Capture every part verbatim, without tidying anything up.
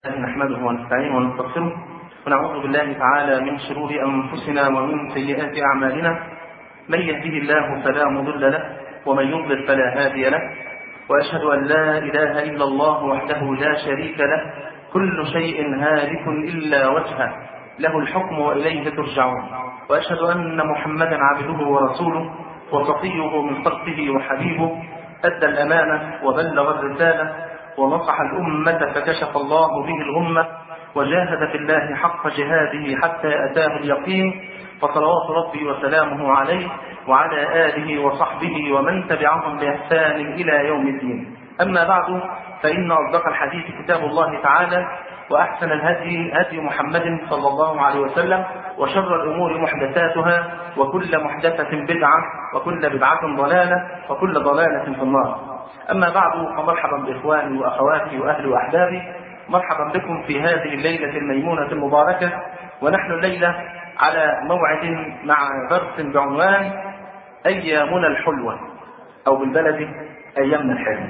نحمده ونستعينه ونستغفره ونعوذ بالله تعالى من شرور أنفسنا ومن سيئات أعمالنا. من يهده الله فلا مضل له ومن يضلل فلا هادي له، وأشهد أن لا إله إلا الله وحده لا شريك له، كل شيء هالك إلا وجهه، له الحكم وإليه ترجعون. وأشهد أن محمدا عبده ورسوله وصفيه من خلقه وحبيبه، أدى الأمانة وبلغ الرسالة ونصح الأمة فكشف الله به الغمة، وجاهد في الله حق جهاده حتى أتاه اليقين، فصلوات ربي وسلامه عليه وعلى آله وصحبه ومن تبعهم بإحسان إلى يوم الدين. أما بعد، فإن أصدق الحديث كتاب الله تعالى، وأحسن الهدي هدي محمد صلى الله عليه وسلم، وشر الأمور محدثاتها، وكل محدثة بدعة، وكل بدعة ضلالة، وكل ضلالة في النار. أما بعد، فمرحبا بإخواني وأخواتي وأهلي وأحبابي، مرحبا بكم في هذه الليلة الميمونة المباركة. ونحن الليلة على موعد مع درس بعنوان أيامنا الحلوة، أو بالبلدي أيامنا الحلوة.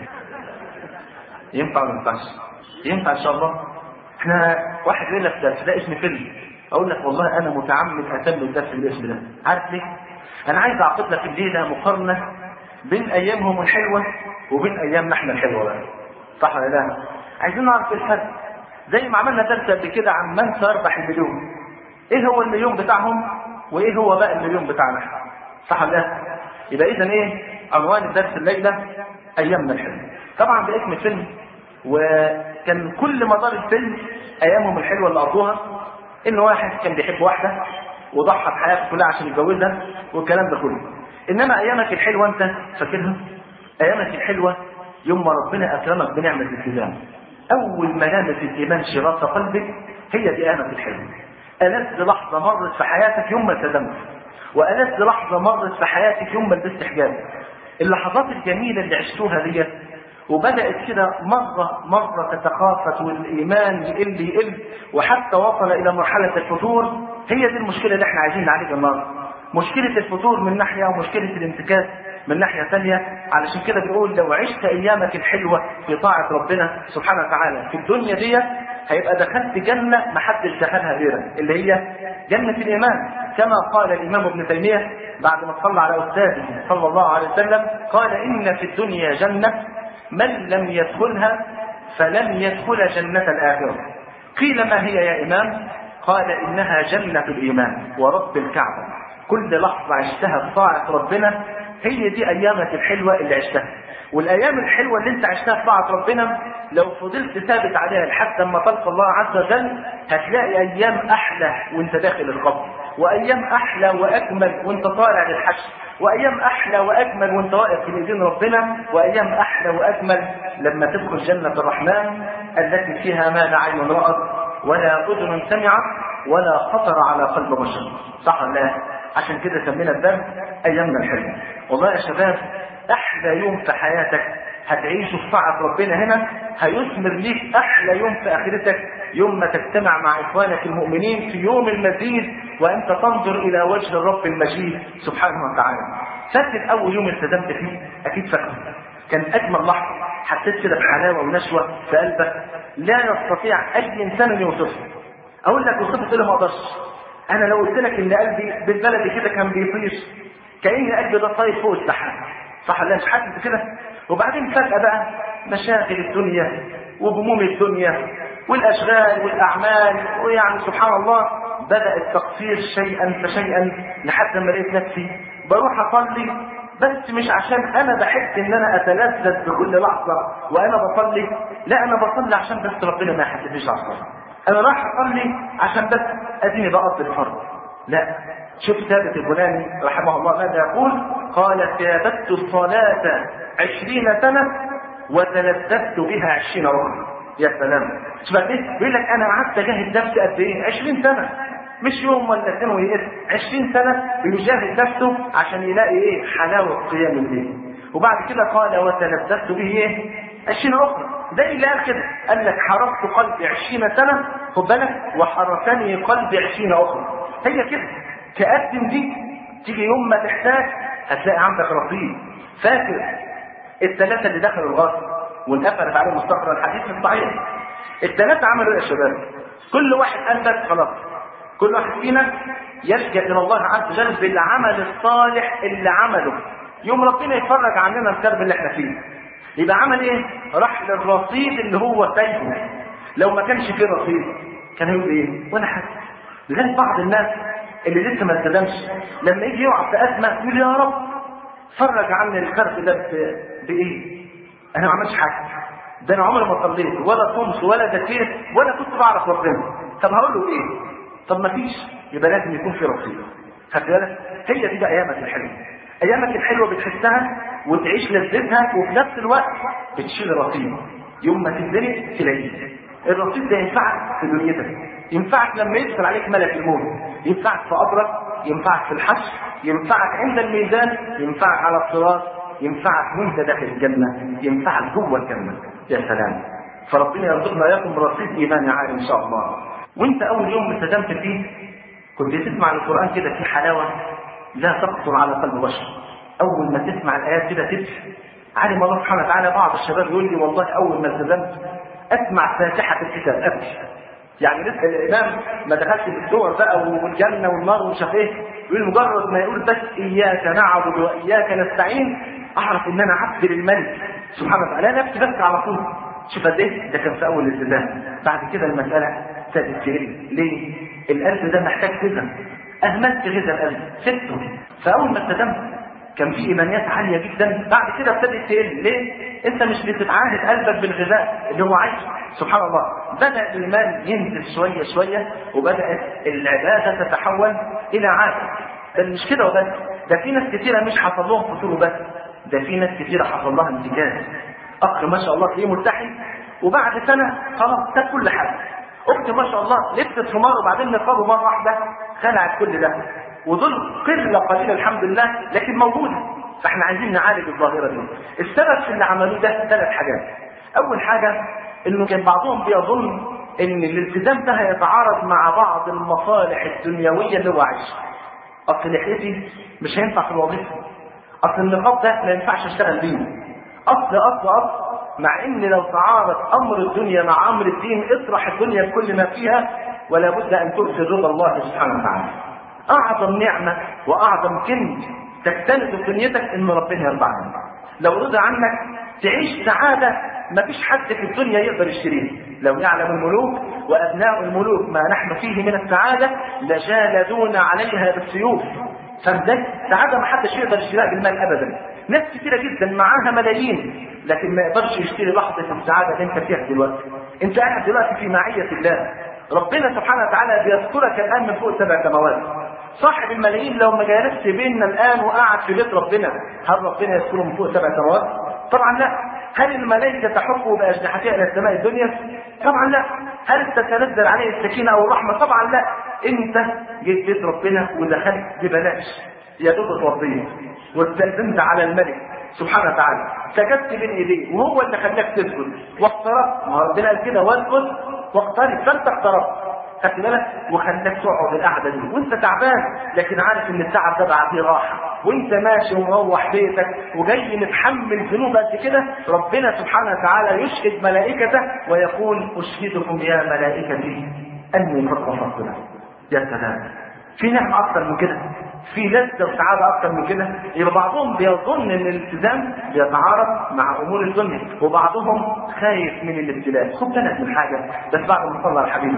ينفع ولا ما ينفعش؟ ينفع إن شاء الله. احنا واحد ليلة في درس ده اسم فيلم، أقول لك والله أنا متعمد أتم الدرس بالاسم ده. عارف ليه؟ أنا عايز أعقد لك الليلة مقارنة بين أيامهم الحلوة وبين أيامنا احنا الحلوة بقى. صح ولا لا؟ عايزين نعرف الفرق. زي ما عملنا درس قبل كده عن من سيربح المليون. ايه هو المليون بتاعهم وايه هو بقى المليون بتاعنا؟ صح ولا لا؟ يبقى اذا ايه عنوان الدرس الليله؟ ايامنا الحلوه. طبعا باسم فيلم، وكان كل مدار الفيلم ايامهم الحلوه اللي قضوها ان واحد كان بيحب واحده وضحى بحياته كلها عشان يتجوزها والكلام ده كله. انما ايامك الحلوه انت فاكرها؟ ايامك الحلوه يوم ما ربنا اكرمك بنعمه الالتزام، اول ما نامت الايمان شراط قلبك، هي دي ايامك الحلوه. ألذ لحظه مرت في حياتك يوم ما التزمت، وألذ لحظه مرت في حياتك يوم ما لبست حجاب. اللحظات الجميله اللي عشتوها ديت، وبدات كده مره مره تتخافت والايمان يقل يقل وحتى وصل الى مرحله الفتور. هي دي المشكله اللي احنا عايزين نعالجها النهارده. مشكله الفتور من ناحيه ومشكله الانتكاس من ناحية ثانية. علشان كده بنقول لو عشت أيامك الحلوة في طاعة ربنا سبحانه وتعالى في الدنيا دي، هيبقى دخلت جنة ما حدش دخلها غيرك، اللي هي جنة الإيمان. كما قال الإمام ابن تيمية بعد ما صلى على أستاذه صلى الله عليه وسلم، قال إن في الدنيا جنة من لم يدخلها فلم يدخل جنة الآخرة. قيل ما هي يا إمام؟ قال إنها جنة الإيمان ورب الكعبة. كل لحظة عشتها في طاعة ربنا هي دي ايامك الحلوه اللي عشتها. والايام الحلوه اللي انت عشتها في طاعه ربنا لو فضلت ثابت عليها لحد ما تلقى الله عز وجل، هتلاقي ايام احلى وانت داخل القبر، وايام احلى واجمل وانت طالع للحشر، وايام احلى واجمل وانت واقف في ايدين ربنا، وايام احلى واجمل لما تدخل جنه الرحمن التي فيها ما لا عين رأت ولا اذن سمعت ولا خطر على قلب بشر. صح ولا لا؟ عشان كده سمينا الدرس ايامنا الحلوه. والله يا شباب، احلى يوم في حياتك هتعيشه في طاعه ربنا هنا هيثمر ليك احلى يوم في اخرتك، يوم ما تجتمع مع اخوانك المؤمنين في يوم المزيد وانت تنظر الى وجه الرب المجيد سبحانه وتعالى. فاكر اول يوم التزمت فيه؟ اكيد فاكر. كان اجمل لحظه حسيت كده بحلاوه ونشوه في قلبك لا يستطيع اي انسان ان يوصفها. اقول لك وصفه كده ما اقدرش. انا لو قلت لك ان قلبي بالبلدي كده كان بيطيش، كأن قلبي ده طاير فوق السحاب. صح ولا مش حاسس كده؟ وبعدين فجأة بقى مشاغل الدنيا وهموم الدنيا والاشغال والاعمال، ويعني سبحان الله بدأ التقصير شيئا فشيئا لحد ما لقيت نفسي بروح اصلي، بس مش عشان انا بحب ان انا اتلذذ بكل لحظه وانا بصلي، لا انا بصلي عشان بس ربنا ما يحاسبنيش على الصلاه. انا رايح اصلي عشان بس اديني بقضي الفرض. لا، شوف ثابت البناني رحمه الله ماذا يقول؟ قال ثابت الصلاة عشرين سنة وتلذذت بها عشرين أخرى. يا سلام. شوف ايه؟ بيقول لك انا قعدت اجاهد نفسي قد ايه؟ عشرين سنة، مش يوم ولا اثنين ويئس، عشرين سنة بيجاهد نفسه عشان يلاقي ايه؟ حلاوة قيام الليل. وبعد كده قال وتلذذت به ايه؟ عشرين أخرى. ده اللي قال كده، قال لك حرقت قلبي عشرين سنة، خد بالك، وحركني قلبي عشرين أخرى. هي كده، تقدم دي تيجي يوم ما تحتاج هتلاقي عندك رصيد. فاكر الثلاثة اللي دخلوا الغار وانقفلت عليهم الصخرة، الحديث الصحيح الثلاثه عملوا ايه يا شباب؟ كل واحد قال بس خلاص، كل واحد فينا يلجأ الى الله عز وجل بالعمل الصالح اللي عمله، يوم ربنا يفرج عننا الكرب اللي احنا فيه. يبقى عمل ايه؟ راح للرصيد اللي هو سايبه. لو ما كانش فيه رصيد كان هيقول ايه؟ ولا حاجه. لذلك بعض الناس اللي لسه ما التزمش لما يجي يقع في ازمه يقول يا رب فرج عني الكرب ده بايه؟ انا ما عملتش حاجه، ده انا عمري ما صليت ولا صمت ولا ذكرت ولا كنت بعرف ربنا. طب هقول له ايه؟ طب ما فيش، يبقى لازم يكون في رصيد. خدت بالك؟ هي دي بقى ايامك الحلوه. ايامك الحلوه بتحسها وتعيش لذتها وفي نفس الوقت بتشيل رصيد. يوم ما تنزلي تلاقيه الرصيد ده ينفعك في دنيتك، ينفعك لما يدخل عليك ملك الموت، ينفعك في قبرك، ينفعك في الحشر، ينفعك عند الميزان، ينفعك على الصراط، ينفعك وانت داخل الجنه، ينفعك جوه الجنه. يا سلام. فربنا يرزقنا اياكم رصيد ايمان عالي ان شاء الله. وانت اول يوم التزمت فيه كنت تسمع القران كده في حلاوه لا تخطر على قلب بشر. اول ما تسمع الايات كده تبكي. علم الله سبحانه وتعالى بعض الشباب يقول لي والله اول ما التزمت اسمع فاتحه الكتاب ابكي. يعني لسه الامام ما دخلش في الدور بقى والجنه والنار ومش عارف ايه، يقول مجرد ما يقول بس اياك نعبد واياك نستعين اعرف ان انا عبد للملك سبحانه وتعالى. انا نفسي بس على طول. شوف قد ايه ده كان في اول الالتزام. بعد كده المساله ابتدت تقل. ليه؟ القلب ده محتاج غذاء. اهملت غذاء القلب سبته. فاول ما التزمت كان في ايمانيات عاليه جدا، بعد كده ابتدت تقل. ليه؟ انت مش بتتعاهد قلبك بالغذاء اللي هو عايزه. سبحان الله. بدا الايمان ينزل شويه شويه وبدات العباده تتحول الى عاده. ده مش كده وبس، ده في ناس كثيره مش حصل لهم فتور وبس، ده في ناس كثيره حصل لها انتكاس. اخ ما شاء الله تلاقيه ملتحي وبعد سنه خلاص ساب كل حاجه. اخت ما شاء الله لبست حمار وبعدين نقابه مره واحده خلعت كل ده. ودول قله قليله الحمد لله لكن موجوده. فاحنا عايزين نعالج الظاهره دي. السبب في اللي عملوه ده ثلاث حاجات. اول حاجه انه كان بعضهم بيظن ان الالتزام ده هيتعارض مع بعض المصالح الدنيويه اللي هو عايشها. اصل لحيتي مش هينفع في الوظيفه، اصل النقاب ده ما ينفعش اشتغل بيه، اصل اصل اصل مع ان لو تعارض امر الدنيا مع امر الدين اطرح الدنيا بكل ما فيها ولا بد ان ترسل رضا الله سبحانه وتعالى. اعظم نعمه واعظم كنز تكتنز في دنيتك ان ربنا يرضى عنك. لو رضى عنك تعيش سعاده ما فيش حد في الدنيا يقدر يشتريها. لو يعلم الملوك وابناء الملوك ما نحن فيه من السعاده لجالدونا عليها بالسيوف. فده سعاده ما حدش يقدر يشتريها بالمال ابدا. ناس كثيره جدا معاها ملايين لكن ما يقدرش يشتري لحظه السعاده اللي انت فيها دلوقتي. انت قاعد دلوقتي في معيه الله. ربنا سبحانه وتعالى بيذكرك الان من فوق سبع سماوات. صاحب الملايين لو ما جالسش بيننا الان وقعد في بيت ربنا هل ربنا يذكره من فوق سبع سماوات؟ طبعا لا. هل الملائكه تحفه باجنحتها الى السماء الدنيا؟ طبعا لا. هل تتنزل عليه السكينه او الرحمه؟ طبعا لا. انت جيت بيت ربنا ودخلت ببلاش يا دوب توضيه واستأذنت على الملك سبحانه وتعالى، سجدت بين ايديه وهو اللي خلاك تسجد واقتربت. ما ربنا قال كده واسجد واقترب، فانت اقتربت. خدت بالك؟ وخلاك تقعد القعده دي وانت تعبان لكن عارف ان التعب ده بعديه راحه، وانت ماشي ومروح بيتك وجاي متحمل ذنوب قد كده ربنا سبحانه وتعالى يشهد ملائكته ويقول اشهدكم يا ملائكتي اني قد غفرت لكم. يا سلام. في نعمه اكثر من كده؟ في لذة وسعادة أكثر من كده؟ يبقى بعضهم بيظن إن الالتزام بيتعارض مع أمور الدنيا وبعضهم خايف من الابتلاء. خد بالك من حاجة بس بعد ما صلى على الحبيب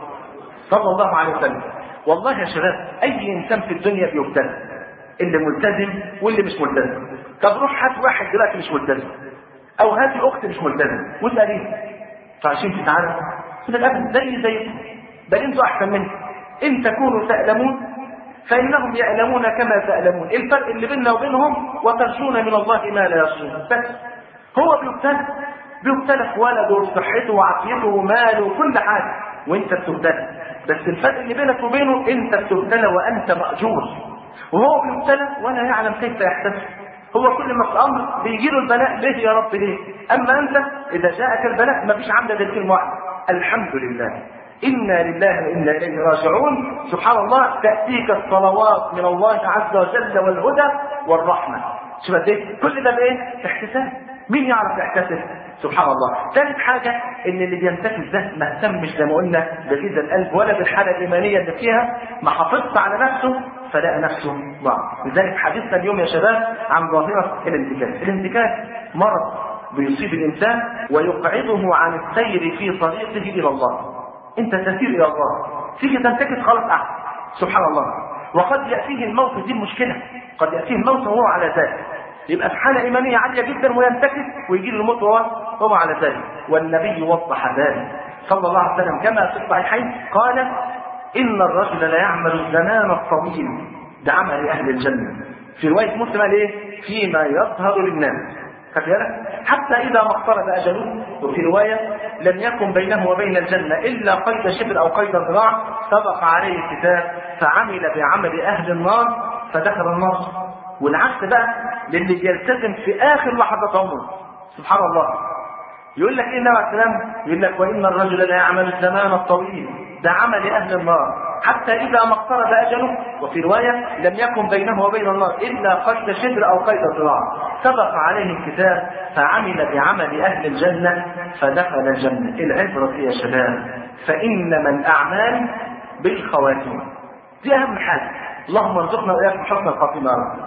صلى الله عليه وسلم. والله يا شباب أي إنسان في الدنيا بيبتلى، اللي ملتزم واللي مش ملتزم. طب روح هات واحد دلوقتي مش ملتزم أو هات أخت مش ملتزم واسأل إيه؟ فعشان تتعرف كده الأبد زي زيكم بل أنتوا أحسن مني. إن تكونوا تألمون فإنهم يعلمون كما تعلمون. الفرق اللي بيننا وبينهم وترجون من الله ما لا يرجون. بس هو بيبتلى بيبتلى في ولده وصحته وعافيته وماله وكل حاجة وانت بتبتلى. بس الفرق اللي بينك وبينه انت بتبتلى وانت مأجور وهو بيبتلى ولا يعلم كيف يحتسب. هو كل ما في امر بيجي له البلاء ليه يا رب ليه؟ اما انت اذا جاءك البلاء ما فيش عندك غير كلمه واحده الحمد لله. إنا لله وإنا إليه راجعون. سبحان الله تأتيك الصلوات من الله عز وجل والهدى والرحمة. شوف ايه كل ده بايه؟ احتساب. مين يعرف يحتسب؟ سبحان الله. ثالث حاجه ان اللي بينتكس ده ما اهتمش زي ما قلنا بغذاء القلب ولا بالحاله الايمانيه اللي فيها، ما حافظش على نفسه فلقى نفسه ضعف. لذلك حديثنا اليوم يا شباب عن ظاهره الانتكاس. الانتكاس مرض بيصيب الانسان ويقعده عن السير في طريقه الى الله. انت تسير الى الله تيجي تنتكس خلاص احسن. سبحان الله. وقد ياتيه الموت، دي المشكله، قد ياتيه الموت وهو على ذلك، يبقى في حاله ايمانيه عاليه جدا وينتكس ويجي له الموت وهو على ذلك. والنبي وضح ذلك صلى الله عليه وسلم كما في الصحيحين قال: ان الرجل لا يعمل الزمان الطويل بعمل اهل الجنه. في روايه مسلم قال ايه؟ فيما يظهر للناس. حتى اذا ما اقترب اجله. وفي روايه: لم يكن بينه وبين الجنه الا قيد شبر او قيد ذراع، سبق عليه الكتاب فعمل بعمل اهل النار فدخل النار. والعكس بقى للي بيلتزم في اخر لحظات عمره. سبحان الله. يقول لك ايه النبي عليه السلام؟ يقول لك: وان الرجل لا يعمل الزمان الطويل بعمل اهل النار حتى اذا ما اقترب اجله. وفي روايه: لم يكن بينه وبين النار الا قيد شبر او قيد ذراع، سبق عليه الكتاب فعمل بعمل اهل الجنه فدخل الجنه. العبره يا شباب فانما الاعمال بالخواتيم. دي اهم حاجه. اللهم ارزقنا واياكم حسن الخاتمه.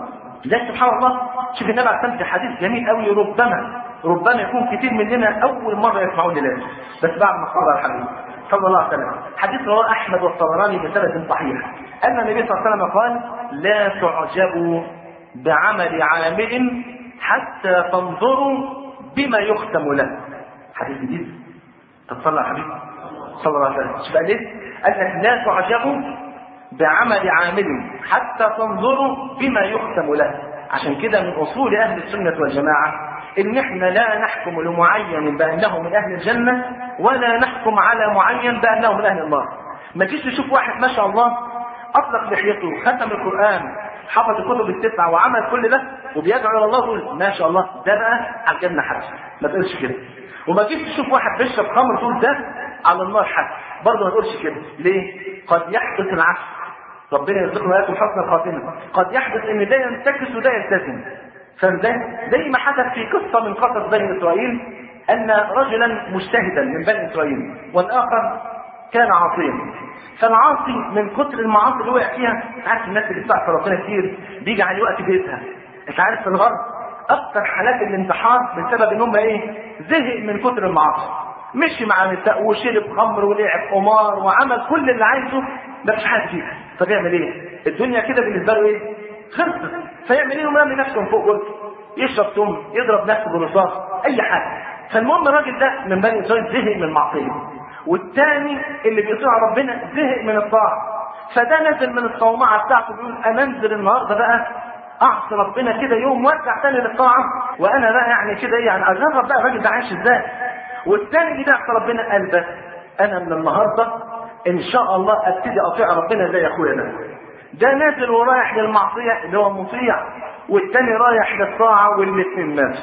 لا سبحان الله. شوف النبي عليه الصلاه حديث جميل قوي، ربما ربما يكون كثير مننا اول مره يسمعون له، بس بعد ما قال الحديث صلى الله عليه وسلم. حديث رواه احمد والطبراني بسند صحيح ان النبي صلى الله عليه وسلم قال: لا تعجبوا بعمل عامل حتى تنظروا بما يختم له. حديث جديد. تتصلى على الحبيب صلى الله عليه وسلم. شوف قال ايه؟ قال لك: لا تعجبوا بعمل عامل حتى تنظروا بما يختم له. عشان كده من اصول اهل السنه والجماعه ان احنا لا نحكم لمعين بانه من اهل الجنه ولا نحكم على معين بانه من اهل النار. ما تجيش تشوف واحد ما شاء الله اطلق لحيته، ختم القران، حفظ الكتب التسعه وعمل كل ده وبيدعو الى الله تقول ما شاء الله ده بقى على الجنه حد. ما تقولش كده. وما تجيش تشوف واحد بيشرب خمر تقول ده على النار حد. برضه ما تقولش كده. ليه؟ قد يحدث العكس. ربنا يرزقنا وياكم حسن الخاتمه. قد يحدث ان ده ينتكس وده يلتزم. فده زي ما حدث في قصه من قصص بني اسرائيل ان رجلا مجتهدا من بني اسرائيل والاخر كان عاصيا. فالعاصي من كتر المعاصي اللي وقع فيها، عارف الناس اللي بتعصي ربنا كتير بيجي على وقت بيتها. انت عارف في الغرب اكثر حالات الانتحار بسبب ان هم ايه؟ زهق من كتر المعاصي. مشي مع النساء وشرب خمر ولعب قمار وعمل كل اللي عايزه، ما فيش حاجه فيها. طب يعمل ايه؟ الدنيا كده بالنسبه له ايه؟ خلصت. فيعمل ايه؟ يرمي نفسه من فوق جزء، يشرب سم، يضرب نفسه برصاص، اي حاجه. فالمهم الراجل ده من بني اسرائيل زهق من المعصيه، والثاني اللي بيطيع ربنا زهق من الطاعه. فده نزل من الصومعه بتاعته بيقول انا انزل النهارده بقى اعصي ربنا كده يوم وارجع ثاني للطاعه، وانا بقى يعني كده ايه يعني اجرب بقى الراجل ده عايش ازاي. والثاني اللي بيعصي ربنا قال بس انا من النهارده ان شاء الله ابتدي اطيع ربنا زي اخويا ده. ده نازل ورايح للمعصيه اللي هو مطيع، والثاني رايح للطاعه والاثنين ماتوا.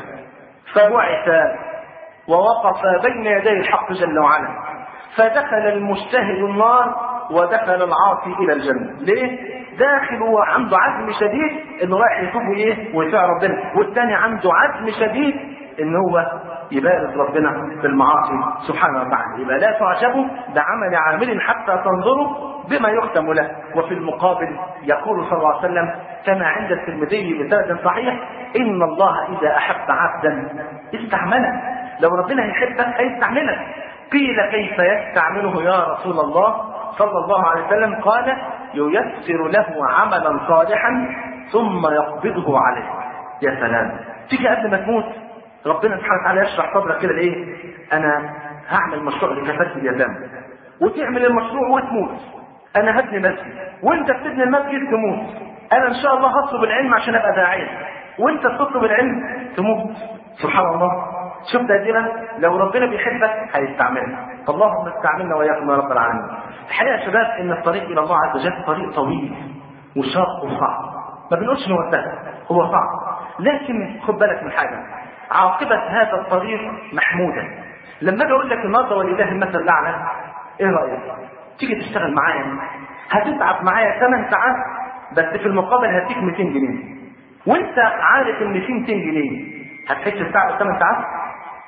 فبعث ووقف بين يدي الحق جل وعلا، فدخل المجتهد النار ودخل العاصي الى الجنه. ليه؟ داخل هو عنده عزم شديد انه رايح يتوب ايه ويطيع ربنا، والثاني عنده عزم شديد ان هو يبارز ربنا في المعاصي سبحانه وتعالى. يبقى لا تعجبوا بعمل عامل حتى تنظروا بما يختم له. وفي المقابل يقول صلى الله عليه وسلم كما عند الترمذي بسند صحيح: ان الله اذا احب عبدا استعمله. لو ربنا يحبك هيستعملك. قيل كيف يستعمله يا رسول الله صلى الله عليه وسلم؟ قال: ييسر له عملا صالحا ثم يقبضه عليه. يا سلام. تيجي قبل ما تموت ربنا سبحانه وتعالى يشرح صدرك كده لايه؟ انا هعمل مشروع لكفاله اليتامى، وتعمل المشروع وتموت. انا هبني مسجد وانت بتبني المسجد تموت. انا ان شاء الله هطلب العلم عشان ابقى داعيه وانت تطلب العلم تموت. سبحان الله. شفت قد لو ربنا بيحبك هيستعملنا. اللهم استعملنا واياكم يا رب العالمين. الحقيقه يا شباب ان الطريق الى الله عز وجل طريق طويل وشاق وصعب. ما بنقولش انه سهل، هو صعب، لكن خد بالك من حاجه، عاقبه هذا الطريق محموده. لما اجي اقول لك النهارده ولله المثل الاعلى، ايه رايك؟ تيجي تشتغل معايا، هتتعب معايا ثمان ساعات بس في المقابل هديك مئتين جنيه، وانت عارف ان في مئتين جنيه هتحس الساعه ثمان ساعات؟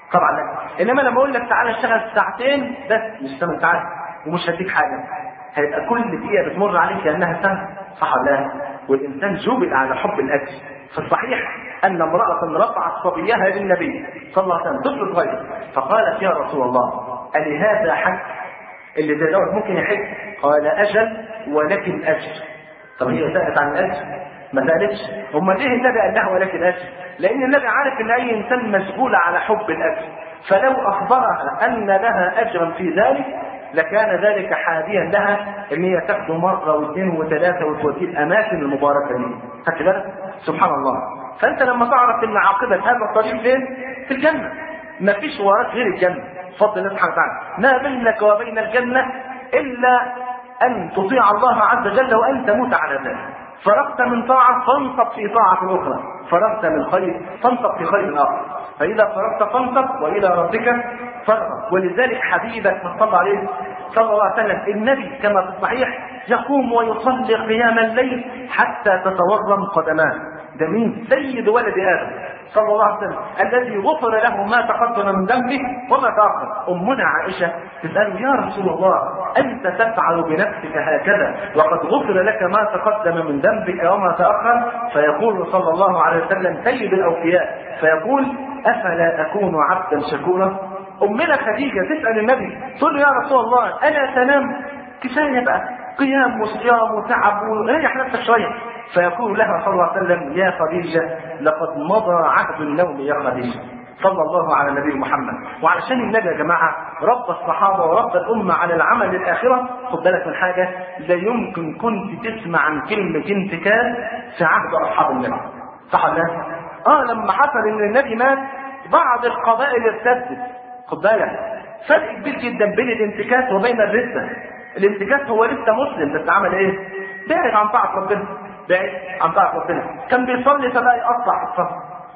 طبعا لا. انما لما اقول لك تعالى اشتغل ساعتين بس مش ثمان ساعات ومش هديك حاجه، هيبقى كل دقيقه بتمر عليك كانها سنه، صح ولا لا؟ والانسان جبل على حب الاكل. في الصحيح ان امراه رفعت صبيها للنبي صلى الله عليه وسلم، طفل صغير، فقالت يا رسول الله ألهذا حج؟ اللي زي دوت ممكن يحج؟ قال اجل ولكن اجر. طب هي سالت عن الاجر؟ ما سالتش. امال ليه النبي قال لها ولكن اجر؟ لان النبي عارف ان اي انسان مشغول على حب الاكل، فلو اخبرها ان لها اجرا في ذلك لكان ذلك حاديا لها ان هي تاخده مره واثنين وثلاثه وتوديه الاماكن المباركه دي. خدت بالك؟ سبحان الله. فانت لما تعرف ان عاقبه هذا الطريق فين؟ في الجنه. ما فيش وراك غير الجنه بفضل الله سبحانه وتعالى. ما بينك وبين الجنه الا ان تطيع الله عز وجل وان تموت على ذلك. فرغت من طاعه فانصب في طاعه اخرى، فرغت من خير فانصب في خير اخر، فاذا فرغت فانصب والى ربك فارغب. ولذلك حبيبك صلى عليه صلى الله عليه وسلم النبي كما في الصحيح يقوم ويصلي قيام الليل حتى تتورم قدماه. ده مين؟ سيد ولد ادم صلى الله عليه وسلم الذي غفر له ما تقدم من ذنبه وما تاخر. امنا عائشه تساله يا رسول الله انت تفعل بنفسك هكذا وقد غفر لك ما تقدم من ذنبك وما تاخر؟ فيقول صلى الله عليه وسلم سيد الاوفياء فيقول افلا اكون عبدا شكورا؟ امنا خديجه تسال النبي تقول له يا رسول الله الا تنام؟ كفايه بقى قيام وصيام وتعب وريح نفسك شويه. فيقول لها صلى الله عليه وسلم يا خديجه لقد مضى عهد النوم يا خديجه. صلى الله على النبي محمد. وعلشان النبي يا جماعه رب الصحابه ورب الامه على العمل للاخره، خد بالك من حاجه، لا يمكن كنت تسمع عن كلمه انتكاس في عهد اصحاب النبي، صح ولا لا؟ اه لما حصل ان النبي مات بعض القبائل ارتدت. خد بالك فرق كبير جدا بين الانتكاس وبين الرده. الانتكاس هو لسه مسلم بس عمل ايه؟ بعد عن طاعه ربنا، بعد عن طاعه ربنا، كان بيصلي فبقى يقطع في الصف،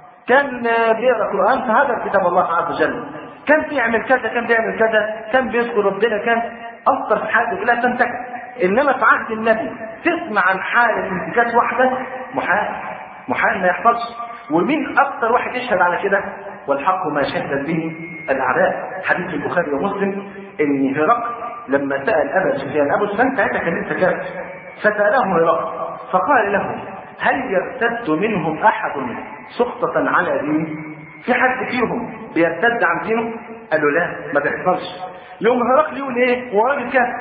كان بيقرا قران فهذا كتاب الله عز وجل، كان بيعمل كذا كان بيعمل كذا، كان بيذكر ربنا، كان اكثر في حاجه لا تنتكس. انما في عهد النبي تسمع عن حاله انتكاس واحده محال محال ما يحصلش. ومين اكثر واحد يشهد على كده؟ والحق ما شهد به الاعداء. حديث البخاري ومسلم ان هرقل لما سال ابا سفيان، ابو سفيان ساعتها كان لسه كافر، فساله هرقل فقال له هل يرتد منهم احد سخطة على دينه؟ في حد فيهم بيرتد عن دينه؟ قال له لا ما بيحصلش. يوم هرقل يقول ايه وراجل كافر؟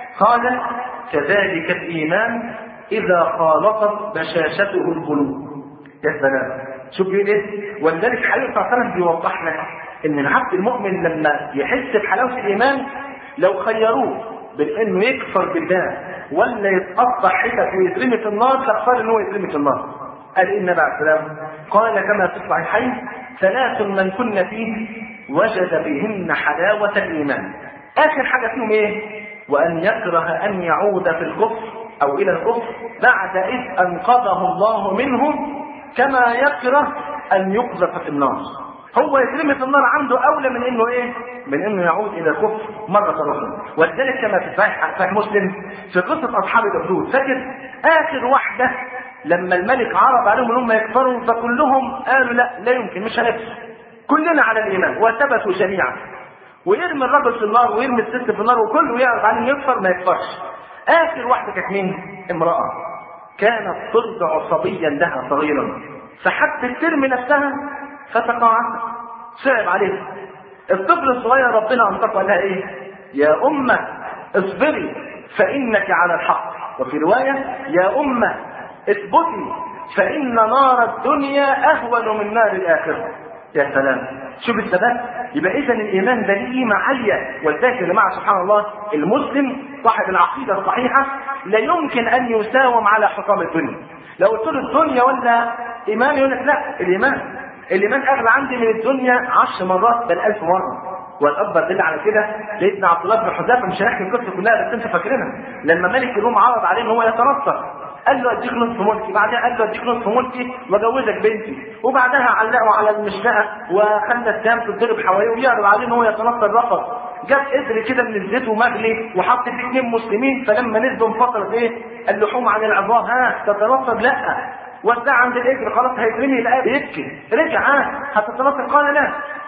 قال كذلك الايمان اذا خالطت بشاشته القلوب. يا سلام، شوف بيقول ايه؟ ولذلك حبيب صلى الله عليه وسلم بيوضح لك ان العبد المؤمن لما يحس بحلاوه الايمان لو خيروه بين انه يكفر بالله ولا يتقطع حتت ويترمي في النار لاختار ان هو يترمي في النار. قال ان بعد السلام قال كما في الصحيحين ثلاث من كن فيه وجد بهن حلاوه الايمان. اخر حاجه فيهم ايه؟ وان يكره ان يعود في الكفر او الى الكفر بعد اذ انقذه الله منه كما يكره ان يقذف في النار. هو يترمي في النار عنده اولى من انه ايه؟ من انه يعود الى الكفر مره اخرى. ولذلك كما في صحيح صحيح مسلم في قصه اصحاب الاخدود، فاكر اخر واحده لما الملك عرض عليهم ان هم يكفروا فكلهم قالوا لا لا يمكن مش هنكفر، كلنا على الايمان، وثبتوا جميعا. ويرمي الرجل في النار ويرمي الست في النار وكله يعرض عليه يكفر ما يكفرش. اخر واحده كانت مين؟ امراه كانت ترضع صبيا لها صغيرا فحبت ترمي نفسها فتقاعدت، صعب عليها. الطفل الصغير ربنا انطق لها ايه؟ يا امه اصبري فانك على الحق. وفي روايه يا امه اثبتي فان نار الدنيا اهون من نار الاخره. يا سلام، شوف الثبات. يبقى اذا الايمان ده ليه قيمه عاليه. ولذلك يا جماعه سبحان الله المسلم صاحب العقيده الصحيحه لا يمكن ان يساوم على حطام الدنيا. لو قلت له الدنيا ولا ايمان يقول لك لا الايمان. الايمان اغلى عندي من الدنيا عشر مرات بل الف مره. والاكبر دليل على كده سيدنا عبد الله بن حذافه، مش هنحكي القصه كلها بس انت فاكرينها، لما ملك الروم عرض عليه ان هو يتنصر قال له اديك نصف ملكي، بعدها قال له اديك نصف ملكي واجوزك بنتي، وبعدها علقوا على المشنقه وخلى الدم تتضرب حواليه ويعرض عليه ان هو يتنصر رفض. جاب قدر كده من الزيت ومغلي وحط فيه اثنين مسلمين، فلما نزلوا انفصلت ايه؟ اللحوم عن العظام. ها تتنصر؟ لا. وزع عند الاجر خلاص هيترمي لقاه بيبكي. رجع ها هتتنصر؟ قال لا.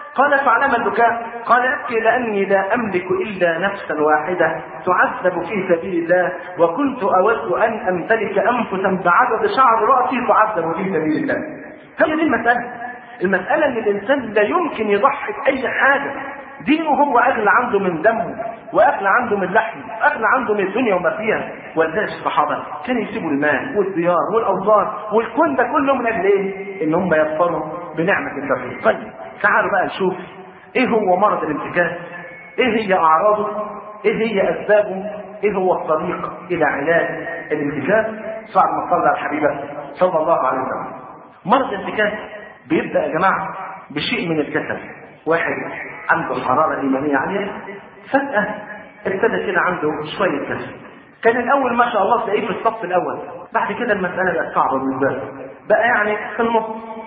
قال فعلم البكاء؟ قال ابكي لاني لا املك الا نفسا واحده تعذب في سبيل الله، وكنت اود ان امتلك انفسا بعدد شعر راسي تعذب في سبيل الله. هي دي المساله. المساله ان الانسان لا يمكن يضحي باي حاجه. دينه هو اغلى عنده من دمه، واغلى عنده من لحمه، واغلى عنده من الدنيا وما فيها. ولذلك الصحابه كانوا يسيبوا المال والديار والاوطان والكون ده كله من اجل ايه؟ ان هم يظفروا بنعمه التوحيد. طيب تعالوا بقى نشوف ايه هو مرض الانتكاس، ايه هي اعراضه، ايه هي اسبابه، ايه هو الطريق الى علاج الانتكاس. صعب ما صلى على حبيبه صلى الله عليه وسلم. مرض الانتكاس بيبدا يا جماعه بشيء من الكسل. واحد عنده حراره ايمانيه عاليه، فجاه ابتدى كده عنده شويه كسل. كان الاول ما شاء الله تلاقيه في الصف الاول، بعد كده المساله بقت صعبه بالنسبه له، بقى يعني في النص،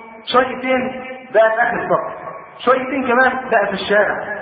شويتين بقى في اخر الصف، شويتين كمان بقى في الشارع،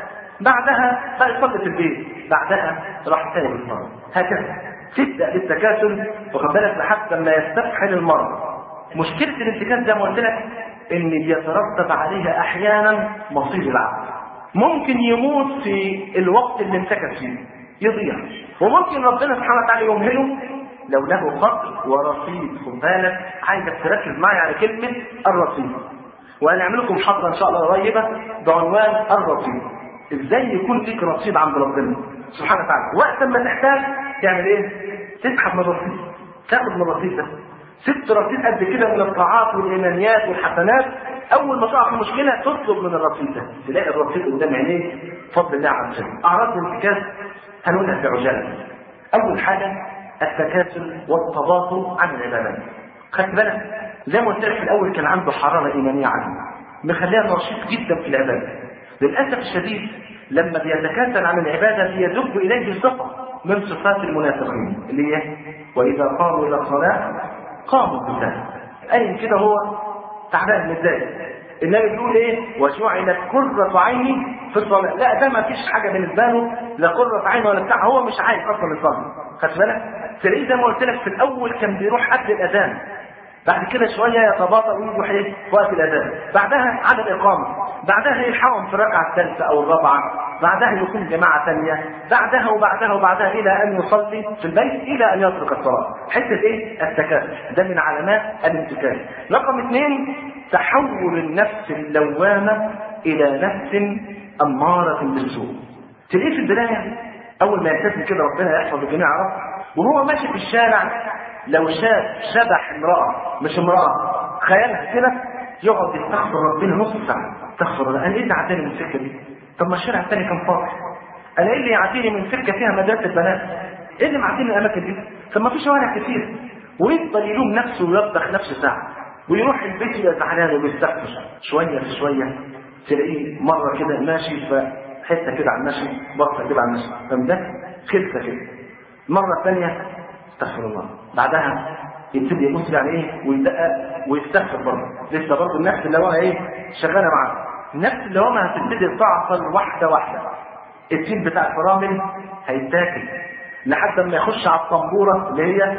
بعدها بقى يصلي في البيت، بعدها راح تاني بالمرض. هكذا تبدا بالتكاسل واخد بالك لحد ما يستفحل المرض. مشكله الانتكاس زي ما قلت لك ان بيترتب عليها احيانا مصير العبد. ممكن يموت في الوقت اللي انتكس فيه، يضيع، وممكن ربنا سبحانه وتعالى يمهله لو له قدر ورصيد. خد بالك، عايزك تركز معي على كلمه الرصيد، وهنعمل لكم محاضره ان شاء الله قريبه بعنوان الرصيد. ازاي يكون ليك رصيد عند ربنا سبحانه وتعالى، وقت ما تحتاج تعمل ايه؟ تسحب من الرصيد، تاخد من الرصيد ده. ست رصيد قد كده من الطاعات والايمانيات والحسنات، اول ما تقع في مشكله تطلب من الرصيد ده، تلاقي الرصيد قدام عينيك بفضل الله عز وجل. اعراض الانتكاس هنقولها في عجاله. اول حاجه التكاسل والتباطؤ عن العبادات. خدت بالك زي ما قلت لك في الاول كان عنده حراره ايمانيه عاليه مخليها نشيط جدا في العباده. للاسف الشديد لما بيتكاسل عن العباده بيدب اليه صفه من صفات المنافقين اللي هي واذا قاموا الى الصلاه قاموا بالله. اي كده هو تعبان متضايق. النبي بيقول ايه؟ وجعلت قرة عيني في الصلاه. لا ده ما فيش حاجه بالنسبه له، لا قرة عين ولا بتاع، هو مش عايز اصلا يصلي. خدت بالك؟ تلاقيه زي ما قلت لك في الاول كان بيروح قبل الاذان، بعد كده شويه يتباطأ ويروح ايه؟ وقت الاذان، بعدها عدد الاقامه، بعدها يلحقهم في الركعه الثالثه او الرابعه، بعدها يكون جماعه ثانيه، بعدها وبعدها وبعدها الى ان يصلي في البيت الى ان يترك الصلاه. حته ايه؟ التكاسل، ده من علامات الانتكاس. رقم اثنين تحول النفس اللوامه الى نفس اماره بالسوء. تلاقيه في البدايه اول ما يلتزم كده ربنا يحفظ الجميع عرف، وهو ماشي في الشارع لو شاف شبح امرأة مش امرأة خيالها كده يقعد يستغفر ربنا نص ساعة. استغفر الله، انا ايه اللي عداني من السكة دي؟ طب ما الشارع الثاني كان فاضي. انا ايه اللي يعديني من سكة فيها مدرسة بنات؟ ايه اللي معديني الاماكن دي؟ طب ما في شوارع كتير. ويفضل يلوم نفسه ويوبخ نفسه ساعة، ويروح البيت يبقى زعلان وبيستغفر. شوية في شوية تلاقيه مرة كده ماشي في حتة كده على المشي، بصة كده على المشي، فاهم ده؟ خلفة كده. المرة الثانية استغفر الله، بعدها يبتدي يبص يعني ايه ويدقق ويستغفر برضه. لسه برضه النفس اللي هو ايه شغاله معاه. النفس اللي هو هتبتدي تعطل واحده واحده. التين بتاع الفرامل هيتاكل لحد ما يخش على الطنبوره اللي هي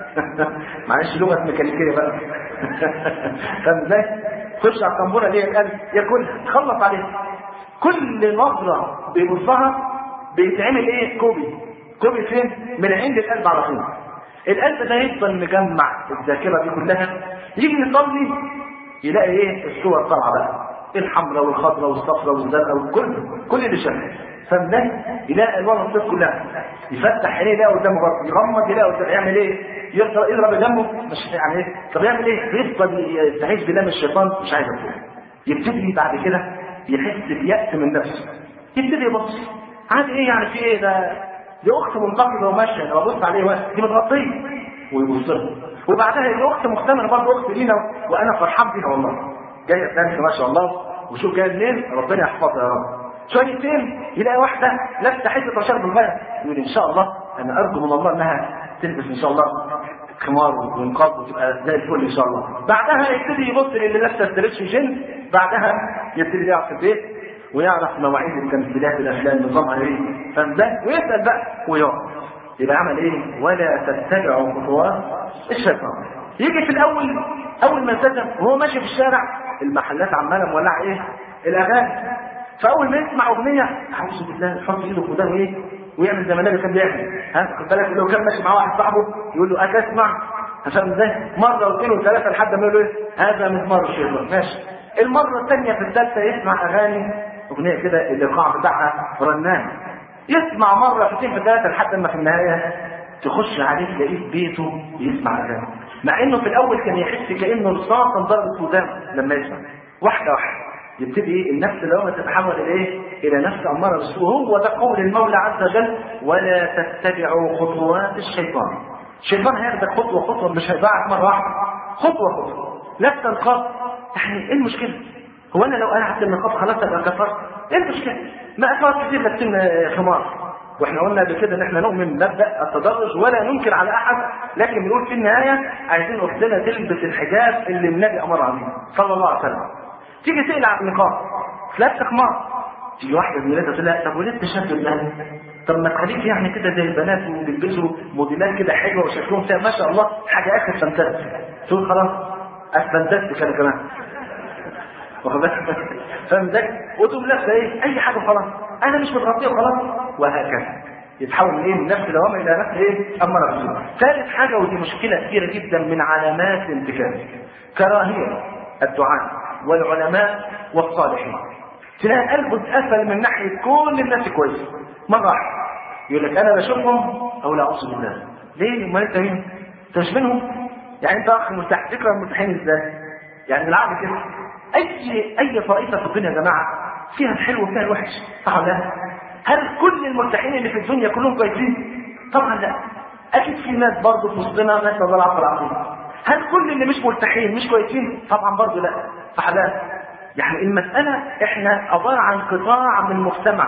معلش لغه ميكانيكيه بقى فاهم ازاي؟ يخش على الطنبوره اللي هي القلب ياكلها تخلص عليها. كل نظره بيبصها بيتعمل ايه؟ كوبي. كوبي فين؟ من عند القلب على طول. القلب ده يفضل مجمع الذاكره دي كلها، يجي يصلي يلاقي ايه؟ الصور طالعه بقى، الحمراء والخضراء والصفراء والزرقاء وكل كل اللي شغال. فده يلاقي الوان الصوت كلها، يفتح عينيه يلاقي قدامه برضه، يغمض يلاقي قدامه، يعمل ايه؟ يضرب يضرب جنبه مش يعني ايه؟ طب يعمل ايه؟ يفضل يستعيذ بالله من الشيطان مش عايز يفوق. يبتدي بعد كده يحس بيأس من نفسه، يبتدي يبص عادي ايه يعني في ايه ده؟ دي اخت منتقده وماشيه انا ببص عليه وقت دي متغطيه ويبص لها، وبعدها دي اخت مختمره برضه اخت لينا وانا فرحان بيها والله جايه الثانيه ما شاء الله وشوف جايه منين ربنا يحفظها يا رب. شويتين يلاقي واحده لابسه حته شرب الغايه يقول ان شاء الله انا ارجو من الله انها تلبس ان شاء الله خمار ونقاب وتبقى زي الفل ان شاء الله. بعدها يبتدي يبص للي لابسه ستريتش جين، بعدها يبتدي يقعد في البيت ويعرف مواعيد التمثيلات الافلام نظامها ايه، فاهم ده؟ ويسال بقى ويقعد. يبقى عمل ايه؟ ولا تتبعوا خطوات الشيطان. يجي في الاول اول ما التزم وهو ماشي في الشارع المحلات عماله مولعه ايه؟ الاغاني. فاول ما يسمع اغنيه اعوذ بالله يحط ايده في ودانه ايه ويعمل زي ما النبي كان بيعمل. ها خد بالك لو كان ماشي مع واحد صاحبه يقول له اسمع عشان ازاي مره واثنين وثلاثه لحد ما يقول له ايه هذا مزمار الشيطان ماشي. المره الثانيه في الثالثه يسمع اغاني اغنيه كده الايقاع بتاعها رنان. يسمع مره في اثنين في ثلاثه لحد ما في النهايه تخش عليه تلاقيه في بيته يسمع اغاني، مع انه في الاول كان يحس كانه رصاصه ضربت ودانه لما يسمع. واحده واحده يبتدي ايه النفس لو تتحول الى ايه الى نفس اماره بالسوء. هو ده قول المولى عز وجل ولا تتبعوا خطوات الشيطان. الشيطان هياخدك خطوه خطوه مش هيبعك مره واحده، خطوه خطوه لا تنقض. يعني ايه المشكله؟ هو انا لو قلعت النقاب خلاص ابقى كفرت؟ ايه المشكله؟ ما افراد كتير لابسين خمار، واحنا قلنا قبل كده ان احنا نؤمن بمبدا التدرج ولا ننكر على احد، لكن بنقول في النهايه عايزين اختنا تلبس الحجاب اللي النبي امر عليه صلى الله عليه وسلم. تيجي تقلع النقاب لابسه خمار، تيجي واحده زميلتها تقول لها طب وليه التشدد ده؟ طب ما تخليك يعني كده زي البنات وبيلبسوا موديلات كده حلوه وشكلهم فيها ما شاء الله حاجه اخر فانتاز. تقول خلاص افنتاز كده كمان واخد بالك؟ فاهم ازاي؟ وتقوم لابسه ايه؟ اي حاجه خلاص انا مش متغطيه وخلاص، وهكذا يتحول من ايه؟ من نفس دوامه الى نفس ايه؟ امر بالسوء. ثالث حاجه ودي مشكله كبيره جدا من علامات انتكاس كراهيه الدعاء والعلماء والصالحين. تلاقي قلبه اتقفل من ناحيه كل الناس كويس مره واحده يقول لك انا بشوفهم او لا اعوذ بالله. ليه؟ ما انت مين؟ انت مش منهم؟ يعني انت اخ مرتاح. فكره المرتاحين ازاي؟ يعني بالعقل كده اي اي طائفه في الدنيا يا جماعه فيها الحلو وفيها الوحش صح ولا لا؟ هل كل المرتاحين اللي في الدنيا كلهم كويسين؟ طبعا لا. اكيد في ناس برضه في وسطنا نسال الله العفو والعافيه. هل كل اللي مش مرتاحين مش كويسين؟ طبعا برضه لا. صح لا؟ يعني المساله احنا عباره عن قطاع من مجتمع.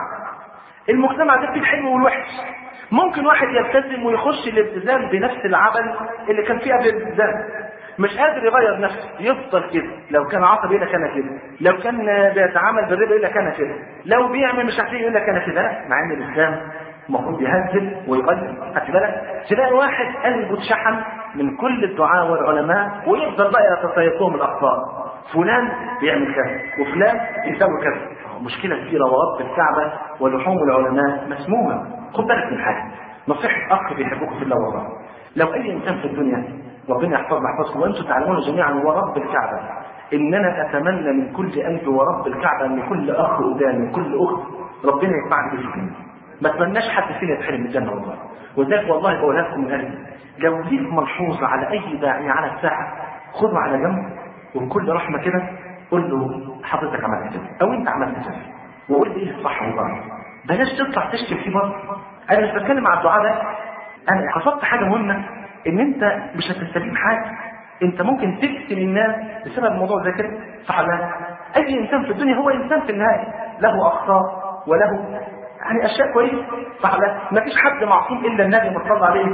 المجتمع ده فيه الحلو والوحش. ممكن واحد يلتزم ويخش الالتزام بنفس العبل اللي كان فيه قبل الالتزام، مش قادر يغير نفسه يفضل كده. لو كان عصبي يقول لك انا كده، لو كان بيتعامل بالربا يقول لك انا كده، لو بيعمل مش عارف يقول لك انا كده. لا، مع ان الاسلام المفروض يهذب ويقلل. خدت بالك؟ تلاقي واحد قلبه اتشحن من كل الدعاء والعلماء ويفضل بقى يتسيطهم الاخطاء. فلان بيعمل كذا وفلان يسوي كذا. مشكله كبيره ورب الكعبه ولحوم العلماء مسمومه. خد بالك من حاجه، نصيحه اخ بيحبكم في الله والله. لو اي انسان في الدنيا ربنا يحفظنا يحفظكم وانتم تعلمون جميعا ورب الكعبه اننا اتمنى من كل قلب ورب الكعبه ان كل اخ قدامي كل اخت ربنا يجمعنا في الجنه. ما اتمناش حد فينا يتحرم من الجنه والله. وذلك والله بقولها لكم من قلبي، لو ليك ملحوظه على اي داعيه على الساحه خذه على جنب وبكل رحمه كده قول له حضرتك عملت كده او انت عملت كده وقول لي ايه الصح والله. بلاش تطلع تشتم فيه برضه. انا مش بتكلم عن الدعاء ده، انا قصدت حاجه مهمه ان انت مش هتستفيد حاجه. انت ممكن تفتن الناس بسبب موضوع زي كده صح ولا لا؟ اي انسان في الدنيا هو انسان في النهايه له اخطاء وله يعني اشياء كويسه صح ولا لا؟ ما فيش حد معصوم الا النبي صلى عليه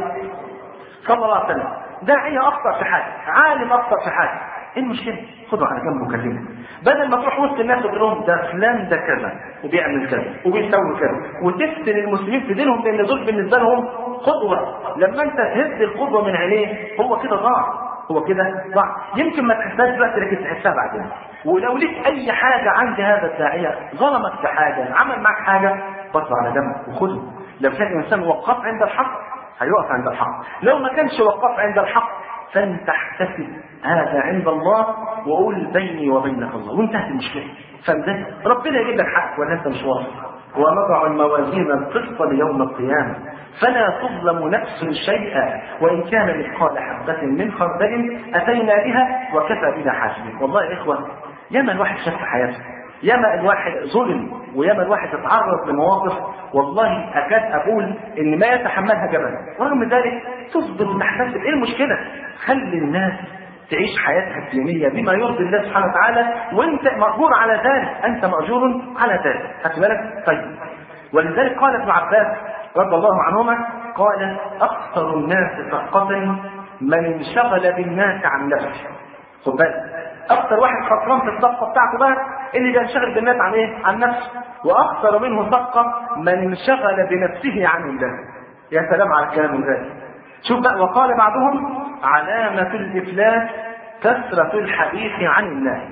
صلى الله عليه وسلم. داعيه اخطا في حاجه، عالم اخطا في حاجه، ايه المشكله؟ خده على جنب وكلمه، بدل ما تروح وسط الناس وتقول لهم ده فلان ده كذا وبيعمل كذا وبيسوي كذا وتفتن المسلمين في دينهم لان دول بالنسبه لهم قدوه. لما انت تهز القدوه من عينيه هو كده ضاع، هو كده ضاع. يمكن ما تحسهاش دلوقتي لكن تحسها بعدين. ولو ليك اي حاجه عند هذا الداعيه ظلمك في حاجه عمل معك حاجه بص على جنب وخده. لو كان الانسان وقف عند الحق هيقف عند الحق، لو ما كانش وقف عند الحق فانت احتسب هذا عند الله وقول بيني وبينك الله وانتهت المشكله. فازاي ربنا يجيب لك حق ولا انت مش واثق؟ ونضع الموازين القسط ليوم القيامه فلا تظلم نفس شيئا وان كان مثقال حبه من خردل اتينا بها وكفى بنا حاسبين. والله يا اخوه ياما الواحد شاف في حياته، ياما الواحد ظلم وياما الواحد اتعرض لمواقف والله اكاد اقول ان ما يتحملها جبل، ورغم ذلك تصبر وتحتسب. ايه المشكله؟ خلي الناس تعيش حياتها الدينيه بما يرضي الله سبحانه وتعالى وانت مأجور على ذلك، انت مأجور على ذلك. خدت بالك؟ طيب ولذلك قال ابن عباس رضي الله عنهما قال اكثر الناس سقطا من انشغل بالناس عن نفسه. خد بالك، اكثر واحد خسران في الصفقه بتاعته بقى اللي بينشغل بالناس عن ايه؟ عن نفسه. واكثر منه صفقه من انشغل بنفسه عن الله. يا سلام على الكلام ده. شوف بقى وقال بعضهم علامه الافلاس كثره الحديث عن الله.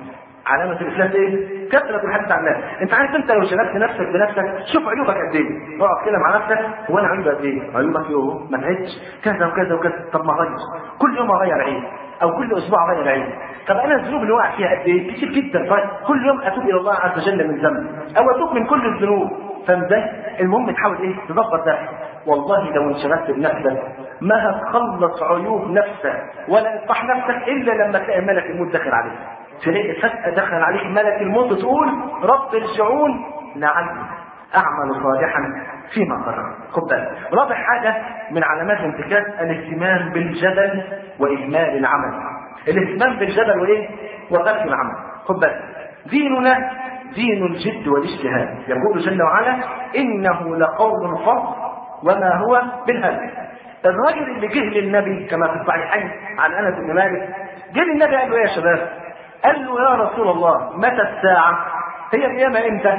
علامة الإفلاس إيه؟ كثرة الحديث عن الناس. أنت عارف أنت لو شغلت نفسك بنفسك شوف عيوبك قد إيه. اقعد كده مع نفسك هو أنا عيوبي قد إيه؟ عيوبك يوه ما تعدش كذا وكذا وكذا. طب ما أغير كل يوم أغير عيب أو كل أسبوع أغير عيب. طب أنا الذنوب اللي وقع فيها قد إيه؟ كتير جدا. طيب كل يوم أتوب إلى الله عز وجل من ذنب أو أتوب من كل الذنوب. فده المهم تحاول إيه؟ تظبط ده. والله لو انشغلت بنفسك ما هتخلص عيوب نفسك ولا اصلاح نفسك الا لما تلاقي ملك الموت داخل عليك. تلاقي فجأة دخل عليك ملك الموت تقول رب ارجعون لعلي اعمل صالحا فيما ترك. خد بالك. رابع حاجه من علامات الانتكاس الاهتمام بالجدل واهمال العمل. الاهتمام بالجدل وايه؟ وترك العمل. خد بالك. ديننا دين الجد والاجتهاد. يقول جل وعلا انه لقول فصل وما هو بالهزل. الراجل اللي جه للنبي كما في الصحيحين عن انس بن مالك جه للنبي قال له ايه يا شباب؟ قال له يا رسول الله متى الساعه؟ هي القيامه امتى؟